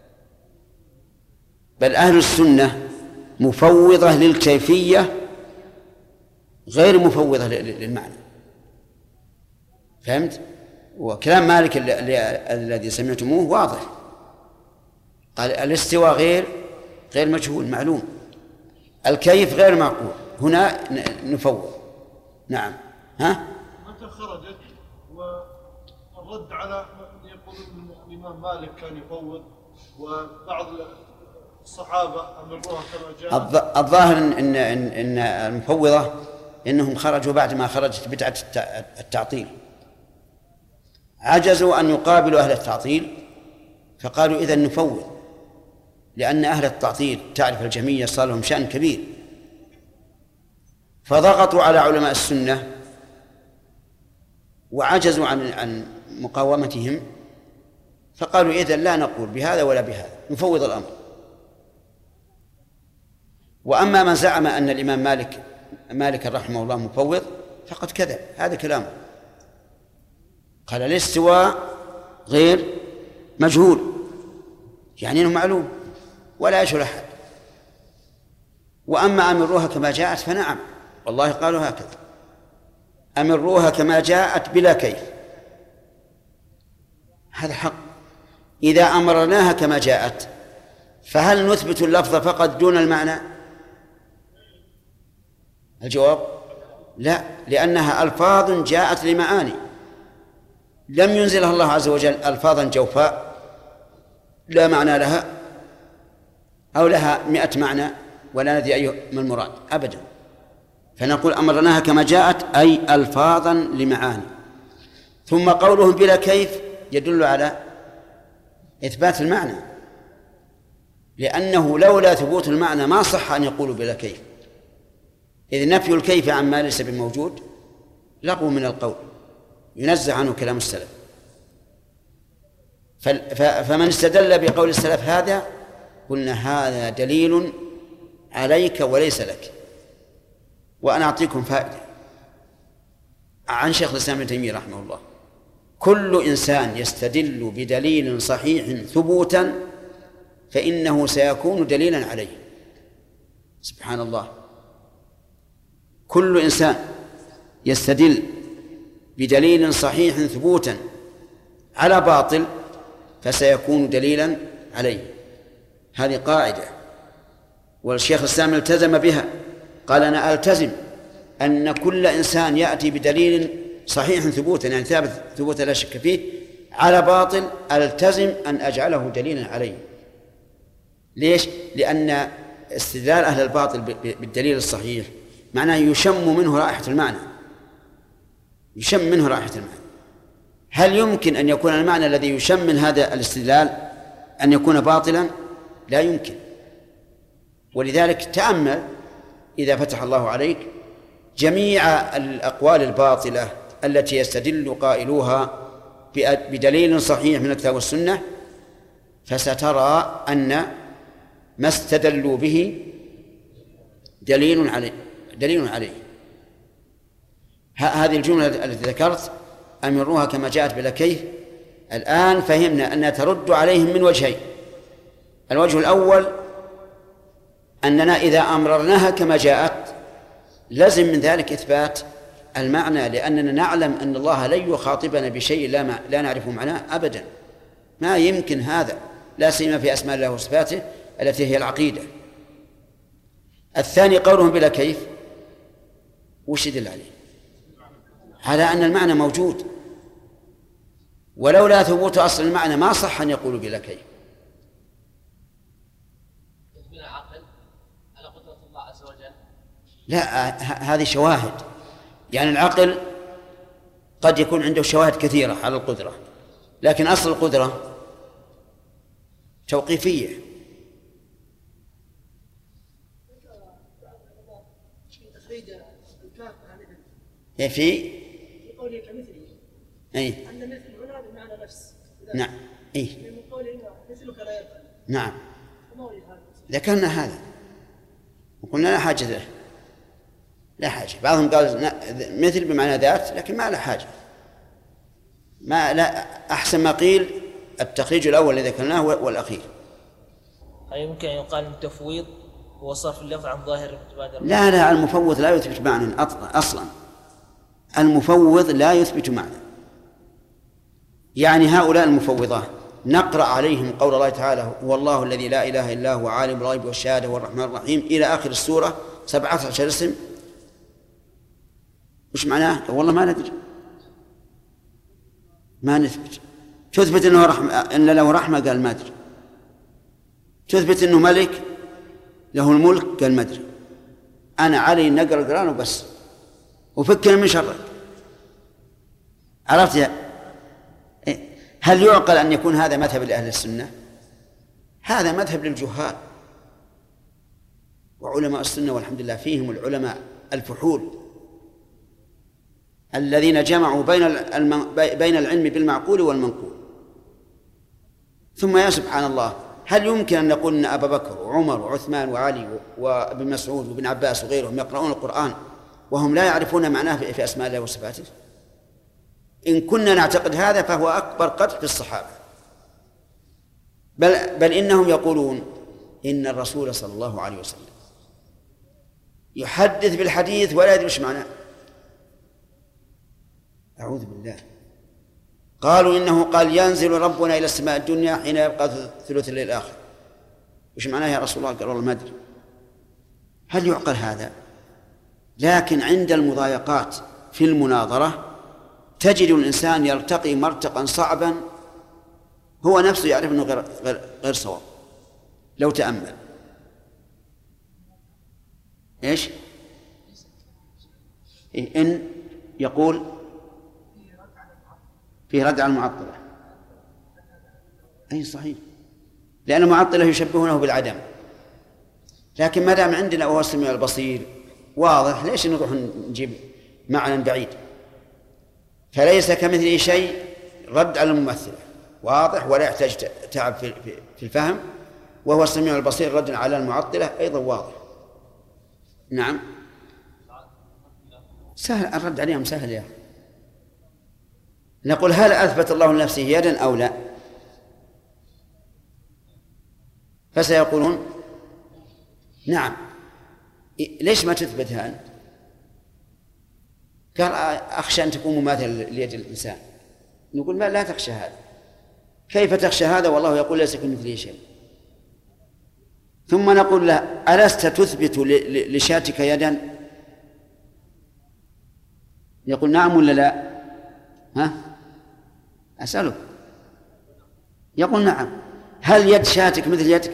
بل أهل السنة مفوضة للكيفية غير مفوضة للمعنى. فهمت؟ وكلام مالك الذي سمعتموه واضح، قال الاستواء غير غير مجهول معلوم، الكيف غير معقول، هنا نفوض. نعم. ها؟ متى خرجت والرد على من يقول ان الامام مالك كان يفوض وبعض الصحابه امروها كما جاء؟ الظاهر ان ان ان المفوضه انهم خرجوا بعد ما خرجت بدعه التعطيل، عجزوا ان يقابلوا اهل التعطيل فقالوا اذا نفوض، لان اهل التعطيل تعرف الجميع صار لهم شأن كبير، فضغطوا على علماء السنه وعجزوا عن عن مقاومتهم، فقالوا إذن لا نقول بهذا ولا بهذا، نفوض الأمر. وأما من زعم أن الإمام مالك مالك رحمه الله مفوض فقد كذب، هذا كلامه. قال الاستواء غير مجهول، يعني أنه معلوم ولا يشغل أحد. وأما أمروها كما جاءت فنعم والله قالوا هكذا: أمروها كما جاءت بلا كيف. هذا حق. إذا أمرناها كما جاءت فهل نثبت اللفظ فقط دون المعنى؟ الجواب لا، لأنها ألفاظ جاءت لمعاني، لم ينزلها الله عز وجل ألفاظا جوفاء لا معنى لها أو لها مئة معنى ولا ندري أيهما المراد أبدا. فنقول أمرناها كما جاءت أي ألفاظا لمعاني. ثم قولهم بلا كيف يدل على إثبات المعنى، لأنه لولا ثبوت المعنى ما صح أن يقولوا بلا كيف، إذ نفي الكيف عما ليس بموجود لغو من القول ينزع عنه كلام السلف. فمن استدل بقول السلف هذا قلنا هذا دليل عليك وليس لك. وأنا أعطيكم فائدة عن شيخ الإسلام ابن تيمية رحمه الله: كل إنسان يستدل بدليل صحيح ثبوتا فإنه سيكون دليلا عليه. سبحان الله، كل إنسان يستدل بدليل صحيح ثبوتا على باطل فسيكون دليلا عليه. هذه قاعدة، والشيخ الإسلام التزم بها، قال: أنا ألتزم أن كل إنسان يأتي بدليل صحيح ثبوتا، يعني ثابت ثبوتا لا شك فيه، على باطل ألتزم أن أجعله دليلا عليه. ليش؟ لأن استدلال أهل الباطل بالدليل الصحيح معناه يشم منه رائحة المعنى، يشم منه رائحة المعنى. هل يمكن أن يكون المعنى الذي يشم من هذا الاستدلال أن يكون باطلا؟ لا يمكن. ولذلك تأمل إذا فتح الله عليك جميع الأقوال الباطلة التي يستدل قائلوها بدليل صحيح من الكتاب والسنة، فسترى أن ما استدلوا به دليل عليه دليل عليه هذه الجملة التي ذكرت: أمروها كما جاءت بلا كيف. الآن فهمنا أنها ترد عليهم من وجهين. الوجه الأول أننا إذا أمررناها كما جاءت لازم من ذلك إثبات المعنى، لأننا نعلم أن الله لن يخاطبنا بشيء لا, ما لا نعرف معناه أبدا، ما يمكن هذا، لا سيما في أسماء الله وصفاته التي هي العقيدة. الثاني قولهم بلا كيف، وش يدل عليه؟ على أن المعنى موجود، ولولا ثبوت أصل المعنى ما صح أن يقولوا بلا كيف. لا، هذه شواهد، يعني العقل قد يكون عنده شواهد كثيرة على القدرة، لكن أصل القدرة توقيفية. في في قوله كمثله، أي أن مثل هنا بمعنى نفس. نعم، أي من قوله مثلك لا يفعل. نعم، ذكرنا هذا وقلنا لا حاجة له، لا حاجة. بعضهم قال مثل بمعنى ذات، لكن ما لا حاجة، ما لا أحسن ما قيل التخريج الأول الذي ذكرناه والأخير. هل يمكن أن يقال التفويض هو صرف اللفظ عن ظاهر المتبادر؟ لا لا، المفوض لا يثبت معنى أصلا، المفوض لا يثبت معنى. يعني هؤلاء المفوضة نقرأ عليهم قول الله تعالى: هو الله الذي لا إله إلا هو عالم الغيب والشهادة والرحمن الرحيم إلى آخر السورة، سبعة عشر اسم، وش معناه؟ والله ما ندري، ما نثبت. تثبت أنه رحمة، أن له رحمة، قال ما أدري. تثبت أنه ملك له الملك، قال ما أدري. أنا علي نقرأ القرآن وبس، وفكنا من شرك. عرفت يا؟ هل يعقل أن يكون هذا مذهب لأهل السنة؟ هذا مذهب للجهال. وعلماء السنة والحمد لله فيهم العلماء الفحول الذين جمعوا بين بين العلم بالمعقول والمنقول. ثم يا سبحان الله، هل يمكن أن نقول أن أبا بكر وعمر وعثمان وعلي وابن مسعود وابن عباس وغيرهم يقرؤون القرآن وهم لا يعرفون معناه في أسماء الله وصفاته؟ إن كنا نعتقد هذا فهو أكبر قدح في الصحابة. بل, بل إنهم يقولون إن الرسول صلى الله عليه وسلم يحدث بالحديث ولا يدري وش معناه. أعوذ بالله. قالوا إنه قال ينزل ربنا إلى السماء الدنيا حين يبقى ثلث الليل الآخر. وش معناه يا رسول الله؟ قال والله ما أدري. هل يعقل هذا؟ لكن عند المضايقات في المناظرة تجد الإنسان يرتقي مرتقا صعبا هو نفسه يعرف أنه غير, غير, غير صواب لو تأمل. إيش؟ إيه إن يقول في رد على المعطلة. أي صحيح، لأن المعطلة يشبهونه بالعدم، لكن ما دام عندنا وهو السميع البصير واضح ليش نروح نجيب معنى بعيد؟ فليس كمثله شيء رد على الممثلة واضح ولا يحتاج تعب في الفهم، وهو السميع البصير رد على المعطلة أيضا واضح. نعم سهل الرد عليهم، سهل يا أخي. نقول هل أثبت الله لنفسه يدا أو لا؟ فسيقولون نعم. ليش ما تثبتها أنت؟ قال أخشى أن تكون مماثلة ليد الإنسان. نقول ما لا تخشى هذا. كيف تخشى هذا والله يقول ليس كمثله شيء؟ ثم نقول له ألست تثبت لشاتك يدا؟ يقول نعم ولا لا؟ ها؟ أسألك. يقول نعم. هل يد شاتك مثل يدك؟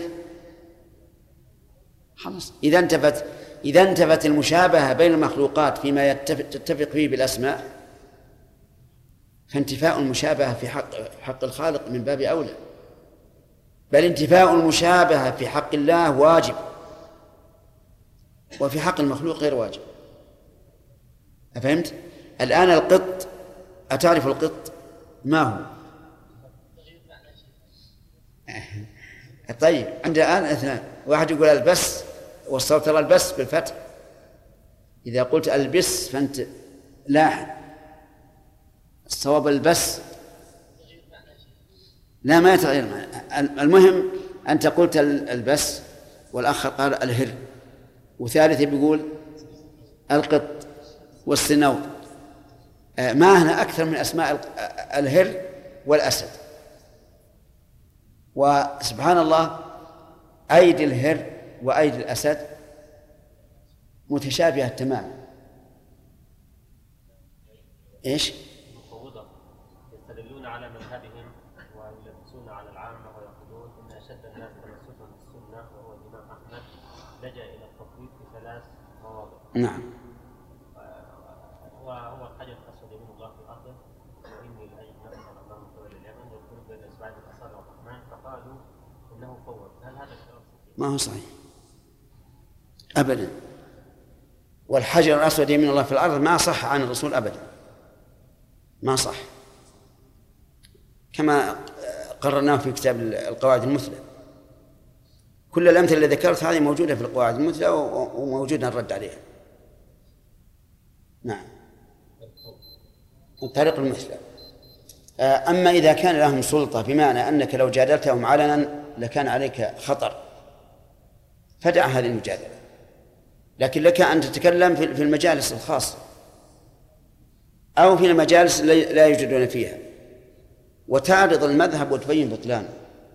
خلاص إذا انتفت إذا انتفت المشابهة بين المخلوقات فيما تتفق فيه بالأسماء، فانتفاء المشابهة في حق حق الخالق من باب أولى، بل انتفاء المشابهة في حق الله واجب، وفي حق المخلوق غير واجب. أفهمت؟ الآن القط، أتعرف القط ما هو؟ طيب عندنا الآن اثنان، واحد يقول البس وصلت له البس بالفتح، إذا قلت البس فأنت لاحن، الصواب البس لا ما يتغير معنى. المهم أنت قلت البس والآخر قال الهر، وثالث بيقول القط والسنور. ما هنا أكثر من أسماء الهر والأسد. وسبحان الله أيدي الهر وأيدي الأسد متشابهة تماما. إيش؟ يستدلون على مذهبهم ويلبسون على العامة ويقولون إن أشد الناس تمسكا بالسنة وهو الإمام أحمد لجأ إلى التفويض في ثلاث مواضع. نعم. وهو الحجر الأسود يمين الله في أرضه وإني لأجد نفسي الله من قبل اليمن يقول بين إصبعين الأصابع الرحمن، فقالوا إنه فوض. هل هذا الكلام صحيح؟ ما هو صحيح أبدا. والحجر الأسود يمين الله في الأرض ما صح عن الرسول أبدا، ما صح، كما قررناه في كتاب القواعد المثلى. كل الأمثلة اللي ذكرت هذه موجودة في القواعد المثلى وموجودة الرد عليها. نعم الطريق المثلى. أما إذا كان لهم سلطة بمعنى أنك لو جادلتهم علنا لكان عليك خطر فدع هذه المجادلة، لكن لك أن تتكلم في المجالس الخاصة أو في المجالس لا يوجدون فيها وتعرض المذهب وتبين بطلانه.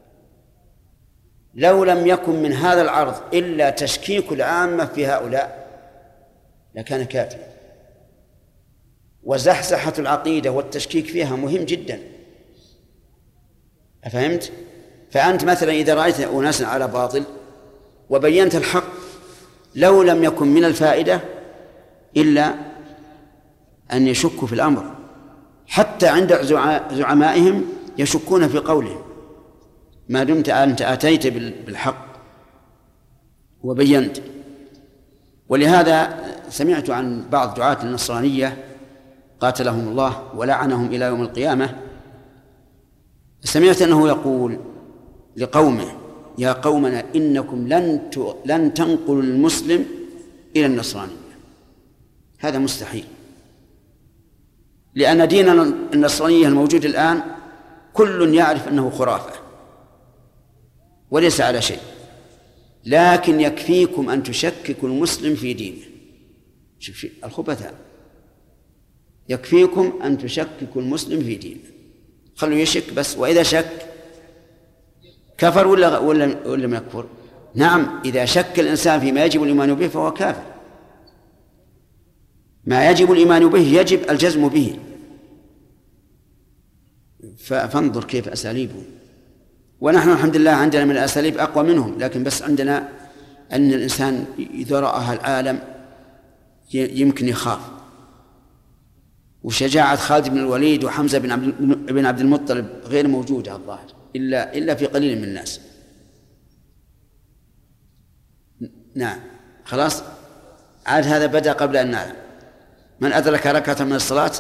لو لم يكن من هذا العرض إلا تشكيك العامة في هؤلاء لكان كافيا. وزحزحة العقيدة والتشكيك فيها مهم جدا. أفهمت؟ فأنت مثلا إذا رأيت أناسا على باطل وبينت الحق لو لم يكن من الفائدة إلا أن يشكوا في الأمر، حتى عند زعمائهم يشكون في قولهم، ما دمت أنت أتيت بالحق وبينت. ولهذا سمعت عن بعض دعاة النصرانية قاتلهم الله ولعنهم إلى يوم القيامة، سمعت أنه يقول لقومه يا قومنا إنكم لن لن تنقلوا المسلم إلى النصرانية، هذا مستحيل، لأن ديننا النصرانية الموجود الآن كل يعرف أنه خرافة وليس على شيء، لكن يكفيكم أن تشككوا المسلم في دينه شوف شيء الخبثاء. يكفيكم أن تشككوا المسلم في دينه، خلوا يشك بس، وإذا شك كفر ولا ولا ولا ما يكفر؟ نعم، إذا شك الإنسان فيما يجب الإيمان به فهو كافر. ما يجب الإيمان به يجب الجزم به. فانظر كيف أساليبهم، ونحن الحمد لله عندنا من الأساليب أقوى منهم، لكن بس عندنا أن الإنسان إذا رأى العالم يمكن يخاف. وشجاعة خالد بن الوليد وحمزة بن عبد بن عبد المطلب غير موجودة الظاهر إلا إلا في قليل من الناس. نعم خلاص، عاد هذا بدأ قبل أن نعلم. من أدرك ركعة من الصلاة.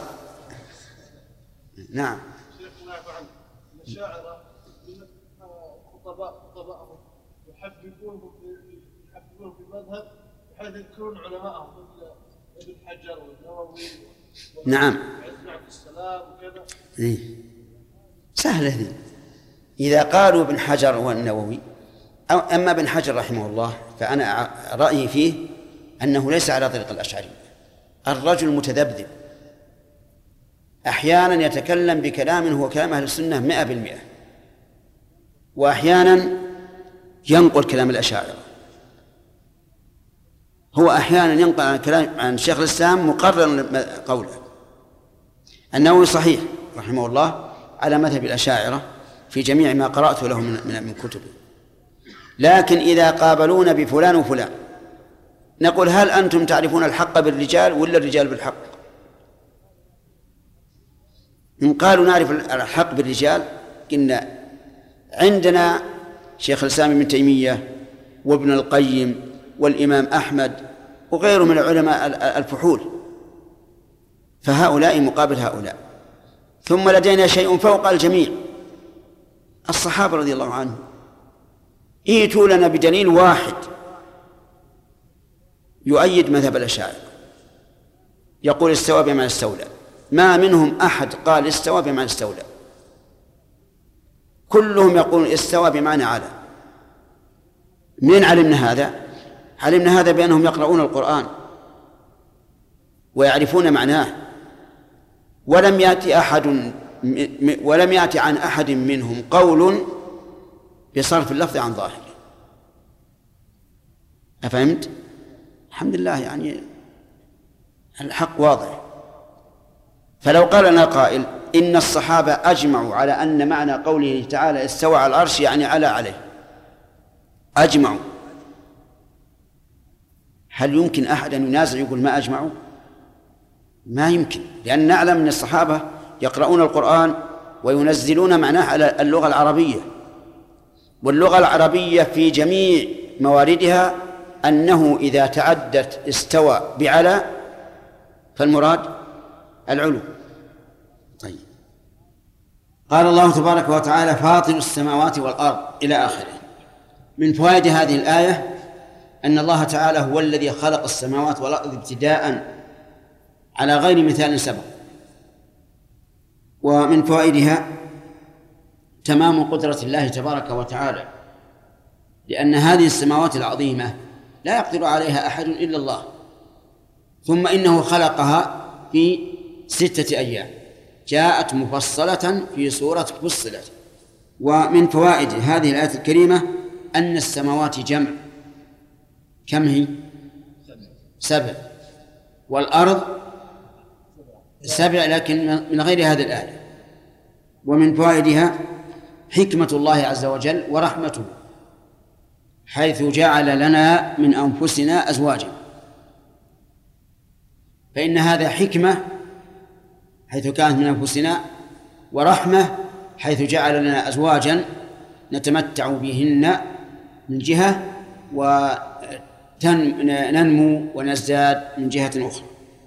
نعم. شيخنا عن الشاعرة خطباء خطباءهم يحببونهم في يحببونهم في المذهب بحيث يذكرون علماءهم مثل ابن حجر والنووي. نعم. عبد السلام وكذا. إيه. سهلة ذي. إذا قالوا ابن حجر والنووي أو أما ابن حجر رحمه الله فأنا رأيي فيه أنه ليس على طريق الأشعري. الرجل متذبذب، أحيانا يتكلم بكلام هو كلام أهل السنة مئة بالمئة، وأحيانا ينقل كلام الأشاعرة. هو أحيانا ينقل عن كلام عن شيخ الإسلام مقرر قوله. النووي صحيح رحمه الله على مذهب الأشاعرة في جميع ما قرأت له من, من, من كتبه. لكن إذا قابلون بفلان وفلان نقول هل أنتم تعرفون الحق بالرجال ولا الرجال بالحق؟ إن قالوا نعرف الحق بالرجال قلنا عندنا شيخ الإسلام ابن تيمية وابن القيم والإمام أحمد وغيره من العلماء الفحول، فهؤلاء مقابل هؤلاء. ثم لدينا شيء فوق الجميع، الصحابة رضي الله عنهم. ائتوا لنا بدليل واحد يؤيد مذهب الأشاعرة يقول استوى بمعنى استولى. ما منهم أحد قال استوى بمعنى استولى، كلهم يقولون استوى بمعنى على. من علمنا هذا؟ علمنا هذا بأنهم يقرؤون القرآن ويعرفون معناه، ولم يأتي أحد ولم يأتي عن أحد منهم قول بصرف اللفظ عن ظاهره. أفهمت؟ الحمد لله، يعني الحق واضح. فلو قال لنا قائل إن الصحابة أجمعوا على أن معنى قوله تعالى استوى على العرش يعني على عليه، أجمعوا، هل يمكن أحد أن ينازع يقول ما أجمعوا؟ ما يمكن، لأن نعلم أن الصحابة يقرؤون القرآن وينزلون معناه على اللغة العربية، واللغة العربية في جميع مواردها أنه إذا تعدت استوى بعلى فالمراد العلو. طيب، قال الله تبارك وتعالى فاطر السماوات والأرض إلى آخره. من فوائد هذه الآية أن الله تعالى هو الذي خلق السماوات والأرض ابتداء على غير مثال سبق. ومن فوائدها تمام قدرة الله تبارك وتعالى، لأن هذه السماوات العظيمة لا يقدر عليها أحد إلا الله، ثم إنه خلقها في ستة أيام جاءت مفصلة في سورة فصلت. ومن فوائد هذه الآية الكريمة أن السماوات جمع، كم هي؟ سبع، والأرض سبع لكن من غير هذه الآية. ومن فوائدها حكمة الله عز وجل ورحمته، حيث جعل لنا من أنفسنا أزواجا، فإن هذا حكمة حيث كانت من أنفسنا، ورحمة حيث جعل لنا أزواجا نتمتع بهن من جهة وننمو ونزداد من جهة أخرى.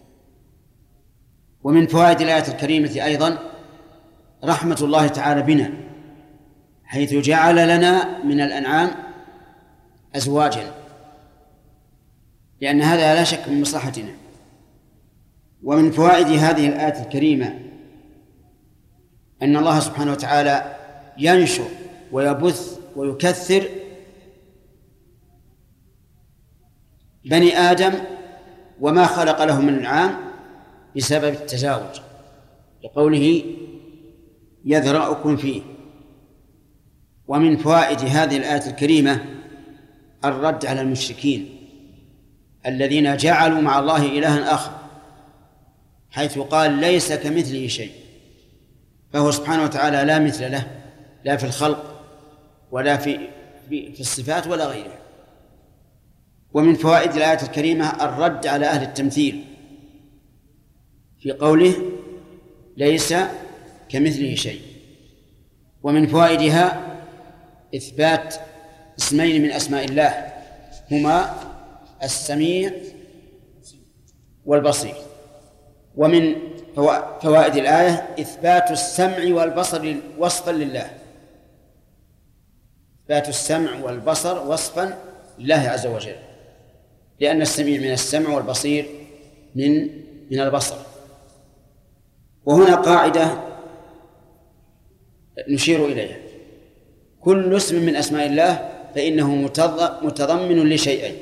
ومن فوائد الآية الكريمة أيضا رحمة الله تعالى بنا، حيث جعل لنا من الأنعام أزواجا، لأن هذا لا شك من مصلحتنا. ومن فوائد هذه الآية الكريمة أن الله سبحانه وتعالى ينشر ويبث ويكثر بني آدم وما خلق له من العام بسبب التزاوج، لقوله يذرأكم فيه. ومن فوائد هذه الآية الكريمة الرد على المشركين الذين جعلوا مع الله إلها آخر، حيث قال ليس كمثله شيء، فهو سبحانه وتعالى لا مثل له، لا في الخلق ولا في في الصفات ولا غيرها. ومن فوائد الآية الكريمة الرد على أهل التمثيل في قوله ليس كمثله شيء. ومن فوائدها إثبات اسمين من أسماء الله هما السميع والبصير. ومن فوائد الآية إثبات السمع والبصر وصفا لله، إثبات السمع والبصر وصفا لله عز وجل، لأن السميع من السمع والبصير من من البصر. وهنا قاعدة نشير إليها: كل اسم من أسماء الله فإنه متضمن لشيئين: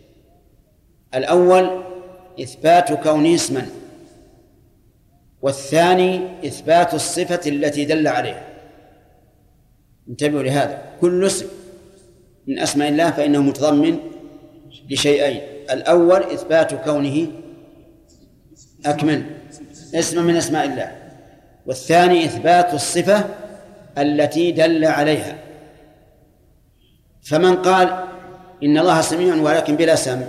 الأول إثبات كونه اسما، والثاني إثبات الصفة التي دل عليها. انتبهوا لهذا، كل اسم من أسماء الله فإنه متضمن لشيئين: الأول إثبات كونه أكمل اسم من أسماء الله، والثاني إثبات الصفة التي دل عليها. فمن قال إن الله سميع ولكن بلا سمع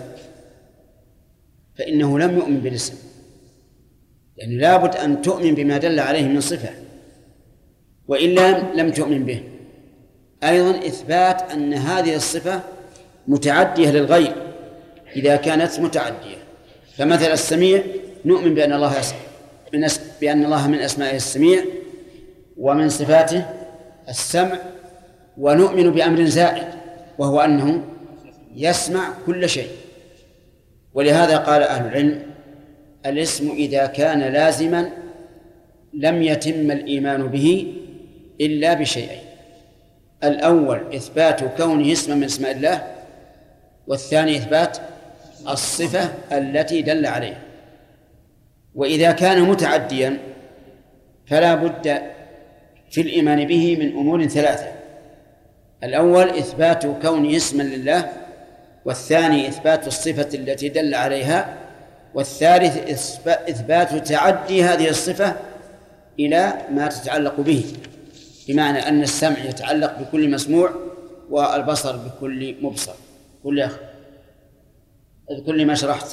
فإنه لم يؤمن بالاسم، لأنه يعني لابد أن تؤمن بما دل عليه من صفة، وإلا لم تؤمن به. أيضا إثبات أن هذه الصفة متعدية للغير إذا كانت متعدية، فمثل السميع نؤمن بأن الله من بأن الله من أسمائه السميع ومن صفاته السمع، ونؤمن بأمر زائد وهو أنه يسمع كل شيء. ولهذا قال أهل العلم: الاسم إذا كان لازما لم يتم الإيمان به إلا بشيئين: الأول إثبات كونه اسما من اسماء الله، والثاني إثبات الصفة التي دل عليها. وإذا كان متعديا فلا بد في الإيمان به من أمور ثلاثة: الأول إثبات كونه اسما لله، والثاني إثبات الصفة التي دل عليها، والثالث إثبات تعدي هذه الصفة إلى ما تتعلق به، بمعنى أن السمع يتعلق بكل مسموع، والبصر بكل مبصر. كل أخ كل ما شرحت.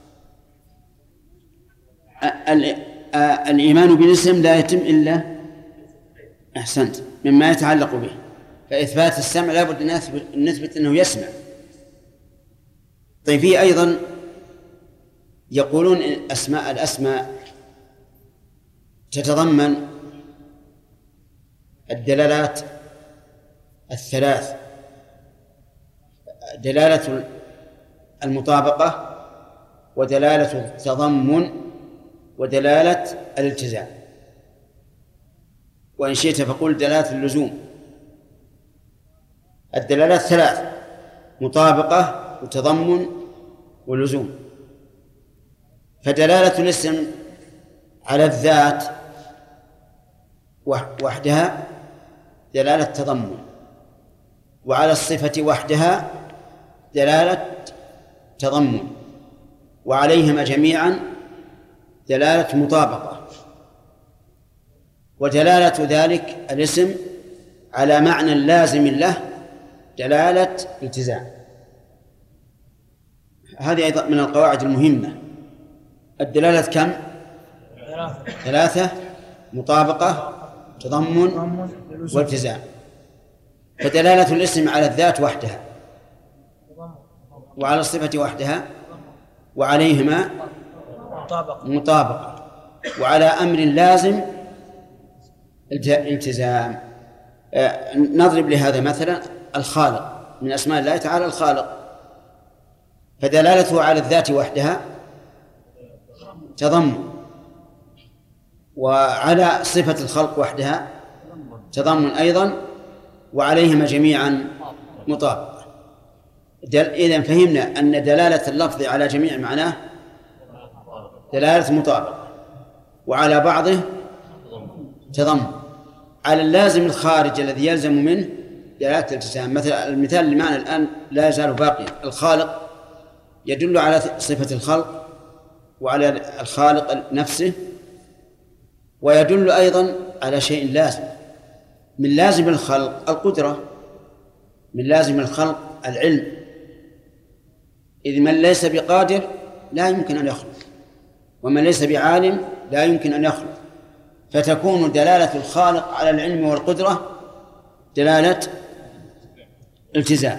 الإيمان بالاسم لا يتم إلا أحسنت مما يتعلق به، فإثبات السمع لا بد أن نثبت أنه يسمع. طيب، فيه أيضا يقولون أسماء الأسماء تتضمن الدلالات الثلاث: دلالة المطابقة، ودلالة التضمن، ودلالة الالتزام. وإن شئت فقل دلالة اللزوم. الدلالات ثلاث: مطابقة وتضمن ولزوم. فدلالة الاسم على الذات وحدها دلالة تضمن، وعلى الصفة وحدها دلالة تضمن، وعليهما جميعا دلالة مطابقة. ودلالة ذلك الاسم على معنى لازم له دلالة التزام. هذه أيضا من القواعد المهمة. الدلالة كم؟ ثلاثة: مطابقة، تضمن، والتزام. فدلالة الاسم على الذات وحدها، وعلى الصفة وحدها، وعليهما مطابقة، وعلى أمر لازم التزام. نضرب لهذا مثلا: الخالق من أسماء الله تعالى الخالق، فدلالته على الذات وحدها تضمن، وعلى صفة الخلق وحدها تضمن أيضا، وعليهما جميعا مطابقة. إذن فهمنا أن دلالة اللفظ على جميع معناه دلالة مطابقة، وعلى بعضه تضمن. على اللازم الخارج الذي يلزم منه دلالة الالتزام. مثلا المثال اللي معنا الآن لا يزال باقيا، الخالق يدل على صفة الخلق وعلى الخالق نفسه، ويدل أيضا على شيء لازم. من لازم الخلق القدرة، من لازم الخلق العلم، إذ من ليس بقادر لا يمكن أن يخلق، ومن ليس بعالم لا يمكن أن يخلق، فتكون دلالة الخالق على العلم والقدرة دلالة التزام.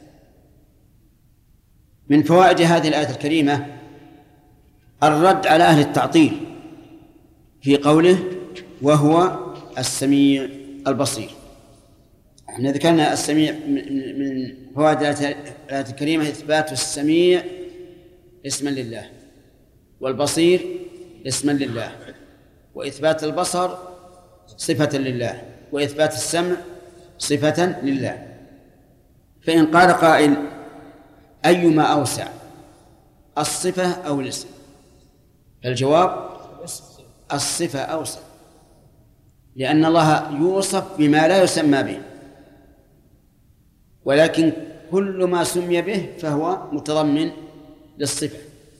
من فوائد هذه الآية الكريمة الرد على أهل التعطيل في قوله وهو السميع البصير. احنا ذكرنا السميع من فوائد الآية الكريمة إثبات السميع اسما لله، والبصير اسما لله، وإثبات البصر صفة لله، وإثبات السمع صفة لله. فإن قال قائل أيما أوسع، الصفة أو الاسم؟ الجواب الصفة أوسع، لأن الله يوصف بما لا يسمى به، ولكن كل ما سمي به فهو متضمن للصفة.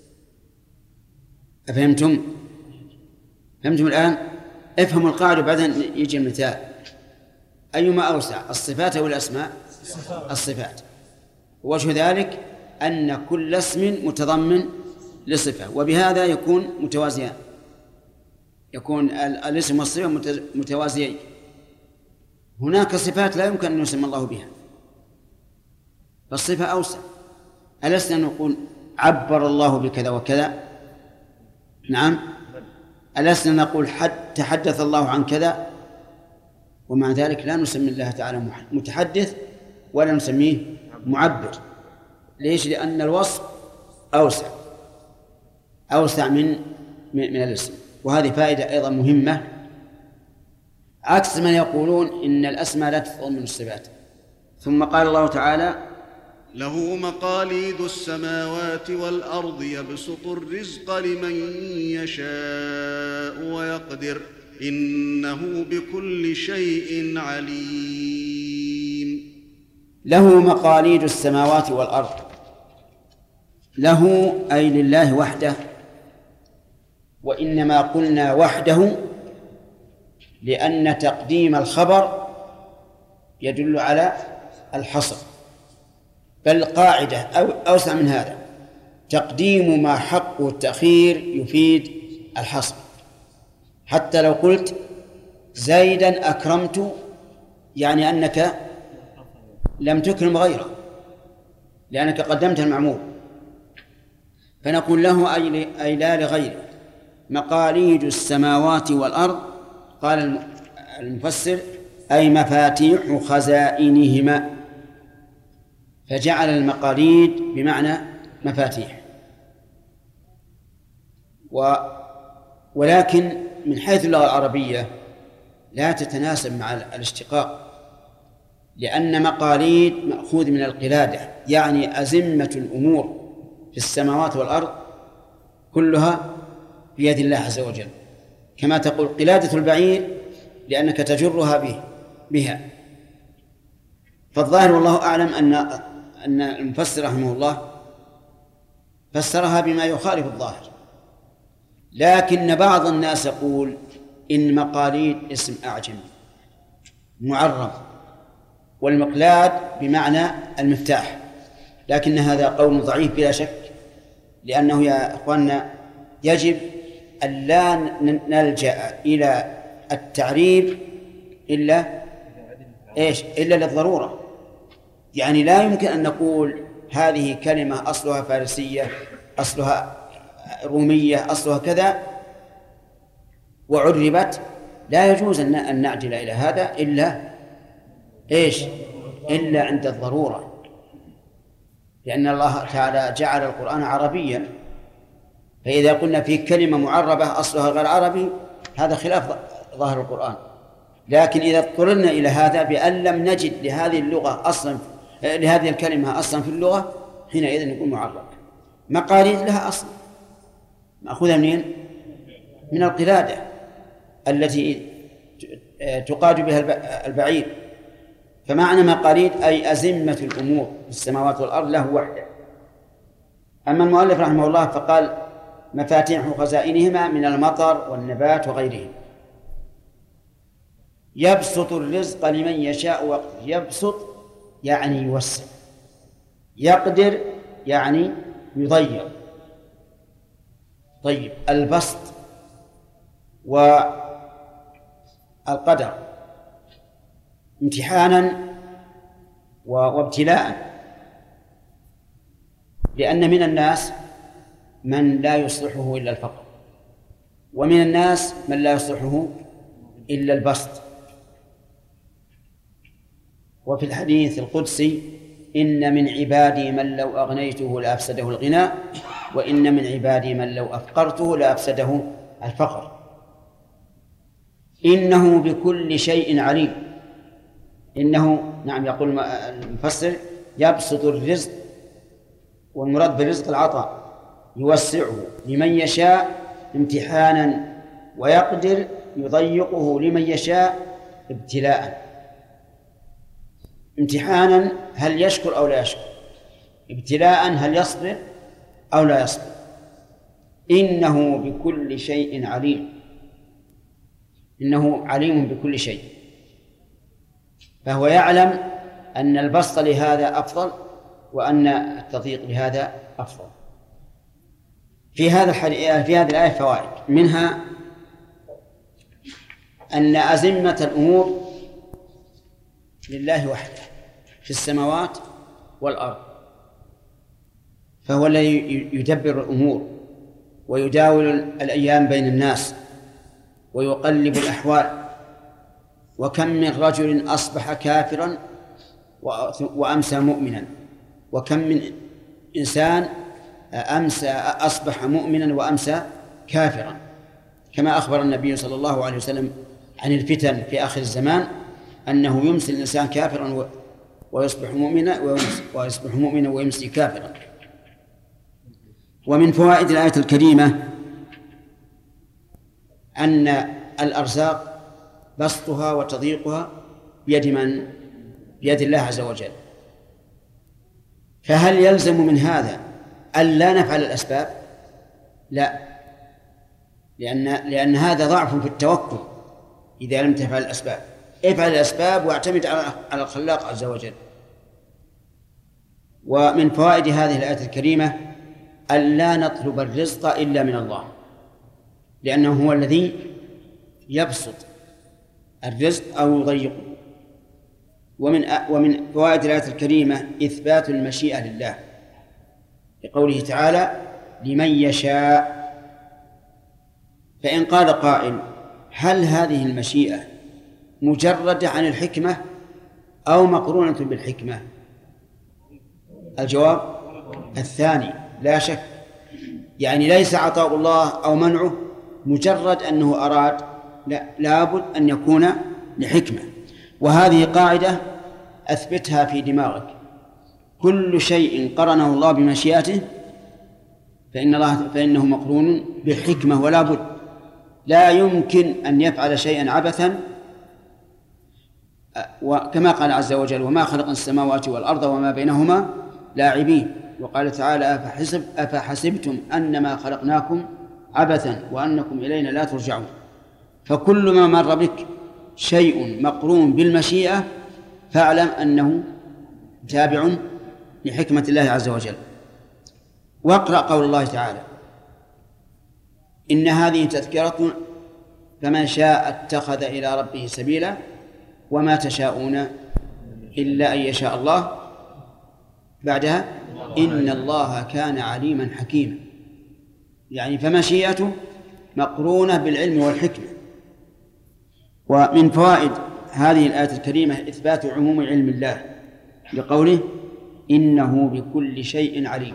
أفهمتم؟ فهمتم الآن؟ افهموا القاعدة بعدين يجي المثال. أيما أوسع، الصفات أو الأسماء؟ الصفات. وجه ذلك أن كل اسم متضمن لصفة، وبهذا يكون متوازيان، يكون الاسم والصفة متوازيين. هناك صفات لا يمكن أن يسمى الله بها، فالصفة أوسع. ألسنا نقول عبر الله بكذا وكذا؟ نعم. ألسنا نقول حد تحدث الله عن كذا؟ ومع ذلك لا نسمي الله تعالى متحدث ولا نسميه معبر. ليش؟ لأن الوصف أوسع أوسع من من الاسم. وهذه فائدة أيضا مهمة، عكس من يقولون إن الأسماء لا تتضمن الصفات. ثم قال الله تعالى له مقاليد السماوات والأرض يبسط الرزق لمن يشاء ويقدر إنه بكل شيء عليم. له مقاليد السماوات والأرض. له أي لله وحده، وإنما قلنا وحده لأن تقديم الخبر يدل على الحصر، بل قاعدة أو أوسع من هذا، تقديم ما حقه التأخير يفيد الحصر. حتى لو قلت زيدا أكرمت، يعني أنك لم تكرم غيره لأنك قدمت المعمول، فنقول له أي لا لغيره. مقاليد السماوات والأرض، قال المفسر أي مفاتيح خزائنهما، فجعل المقاليد بمعنى مفاتيح. و ولكن من حيث اللغة العربية لا تتناسب مع الاشتقاق، لأن مقاليد مأخوذ من القلادة، يعني أزمة الأمور في السماوات والأرض كلها بيد الله عز وجل، كما تقول قلادة البعير لأنك تجرها به بها. فالظاهر والله أعلم أن أن المفسر رحمه الله فسرها بما يخالف الظاهر، لكن بعض الناس يقول إن مقاليد اسم أعجمي معرب، والمقلاد بمعنى المفتاح، لكن هذا قول ضعيف بلا شك، لأنه يا أخواننا يجب أن لا نلجأ إلى التعريب إلا إيش؟ إلا للضرورة. يعني لا يمكن أن نقول هذه كلمة أصلها فارسية، أصلها رومية، أصلها كذا، وعربت. لا يجوز أن نعدل إلى هذا إلا إيش؟ إلا عند الضرورة، لأن الله تعالى جعل القرآن عربيا، فإذا قلنا في كلمة معربة أصلها غير عربي هذا خلاف ظاهر القرآن. لكن إذا اضطررنا إلى هذا بأن لم نجد لهذه اللغة أصلا لهذه الكلمة أصلا في اللغة، حينئذ نقول معرب. مقاليد لها أصل، مأخوذة منين؟ من القلادة التي تقاد بها البعير. فمعنى مقاليد أي أزمة الأمور في السماوات والأرض له وحده. أما المؤلف رحمه الله فقال مفاتيح خزائنهما من المطر والنبات وغيره. يبسط الرزق لمن يشاء ويقدر. يبسط يعني يوسع، يقدر يعني يضيق. طيب البسط والقدر امتحانا وابتلاء، لأن من الناس من لا يصلحه إلا الفقر، ومن الناس من لا يصلحه إلا البسط. وفي الحديث القدسي إن من عبادي من لو أغنيته لأفسده الغنى، وإن من عبادي من لو أفقرته لأفسده الفقر. إنه بكل شيء عليم. إنه نعم يقول المفسر يبسط الرزق، والمراد بالرزق العطاء، يوسعه لمن يشاء امتحانا، ويقدر يضيقه لمن يشاء ابتلاء. امتحانا هل يشكر أو لا يشكر، ابتلاء هل يصبر أو لا يصبر. إنه بكل شيء عليم. إنه عليم بكل شيء، فهو يعلم أن البسط لهذا أفضل وأن التضييق لهذا أفضل. في هذا في هذه الآية فوائد، منها أن أزمة الأمور لله وحده في السماوات والأرض، فهو الذي يدبر الأمور ويداول الأيام بين الناس ويقلب الأحوال. وكم من رجل أصبح كافرا وأمسى مؤمنا، وكم من إنسان أمسى أصبح مؤمنا وأمسى كافرا، كما أخبر النبي صلى الله عليه وسلم عن الفتن في آخر الزمان أنه يمسي الإنسان كافرا ويصبح مؤمنا ويصبح مؤمنا ويمسي كافرا. ومن فوائد الآية الكريمة أن الأرزاق بسطها وتضييقها بيد من؟ بيد الله عز وجل. فهل يلزم من هذا أن لا نفعل الأسباب؟ لا، لأن لأن هذا ضعف في التوكل. إذا لم تفعل الأسباب افعل الأسباب واعتمد على الخلاق عز وجل. ومن فوائد هذه الآية الكريمة أن لا نطلب الرزق إلا من الله، لأنه هو الذي يبسط الرزق أو يضيقه. ومن ومن فوائد الآية الكريمة إثبات المشيئة لله، لقوله تعالى لمن يشاء. فإن قال قائل هل هذه المشيئة مجردة عن الحكمة أو مقرونة بالحكمة؟ الجواب الثاني لا شك، يعني ليس عطاء الله أو منعه مجرد أنه أراد، لا، لابد أن يكون لحكمة. وهذه قاعدة أثبتها في دماغك: كل شيء قرنه الله بمشيئته فإن الله فإنه مقرون بالحكمة، ولا بد. لا يمكن أن يفعل شيئا عبثا، وكما قال عز وجل وما خلقنا السماوات والأرض وما بينهما لاعبين. وقال تعالى أفحسب أفحسبتم أنما خلقناكم عبثا وأنكم إلينا لا ترجعون. فكل ما مر بك شيء مقرون بالمشيئة فاعلم أنه تابع لحكمة الله عز وجل. واقرأ قول الله تعالى إن هذه تذكرة فمن شاء اتخذ إلى ربه سبيلا وما تشاءون إلا أن يشاء الله. بعدها إن الله كان عليما حكيما، يعني فمشيئته مقرونة بالعلم والحكمة. ومن فوائد هذه الآية الكريمة إثبات عموم علم الله، لقوله إنه بكل شيء عليم.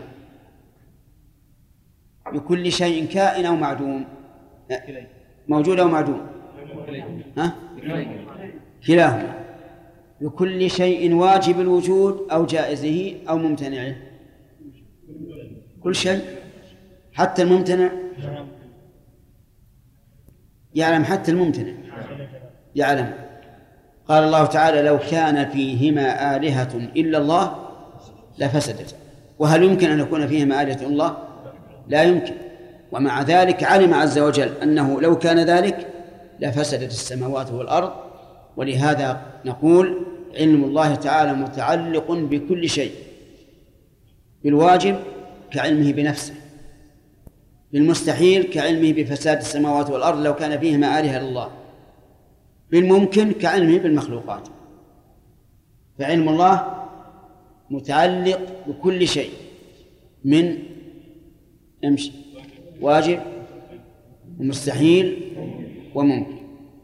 بكل شيء كائن أو معدوم؟ موجود أو معدوم؟ ها؟ كلاهما. بكل شيء واجب الوجود أو جائزه أو ممتنعه؟ كل شيء، حتى الممتنع يعلم حتى الممتنع يعلم. قال الله تعالى لو كان فيهما آلهة إلا الله لفسدت. وهل يمكن أن يكون فيهما آلهة إلا الله؟ لا يمكن. ومع ذلك علم عز وجل أنه لو كان ذلك لفسدت السماوات والأرض. ولهذا نقول علم الله تعالى متعلق بكل شيء، بالواجب كعلمه بنفسه، بالمستحيل كعلمه بفساد السماوات والأرض لو كان فيهما آلهة إلا الله، بالممكن كعلمه بالمخلوقات. فعلم الله متعلق بكل شيء من امشي واجب ومستحيل وممكن.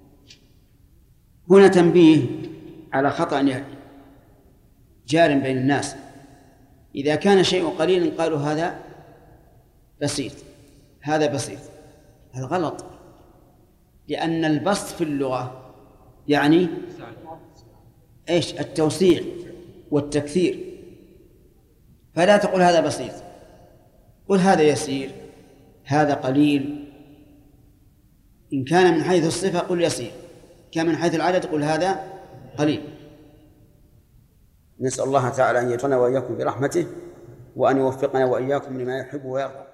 هنا تنبيه على خطأ جار بين الناس. إذا كان شيء قليلا قالوا هذا بسيط، هذا بسيط. هذا غلط، لأن البسط في اللغة يعني إيش؟ التوسيع والتكثير. فلا تقول هذا بسيط، قل هذا يسير، هذا قليل. إن كان من حيث الصفة قل يسير، كان من حيث العدد قل هذا قليل. نسأل الله تعالى أن يجعلنا وإياكم برحمته، وأن يوفقنا وإياكم لما يحب ويرضى.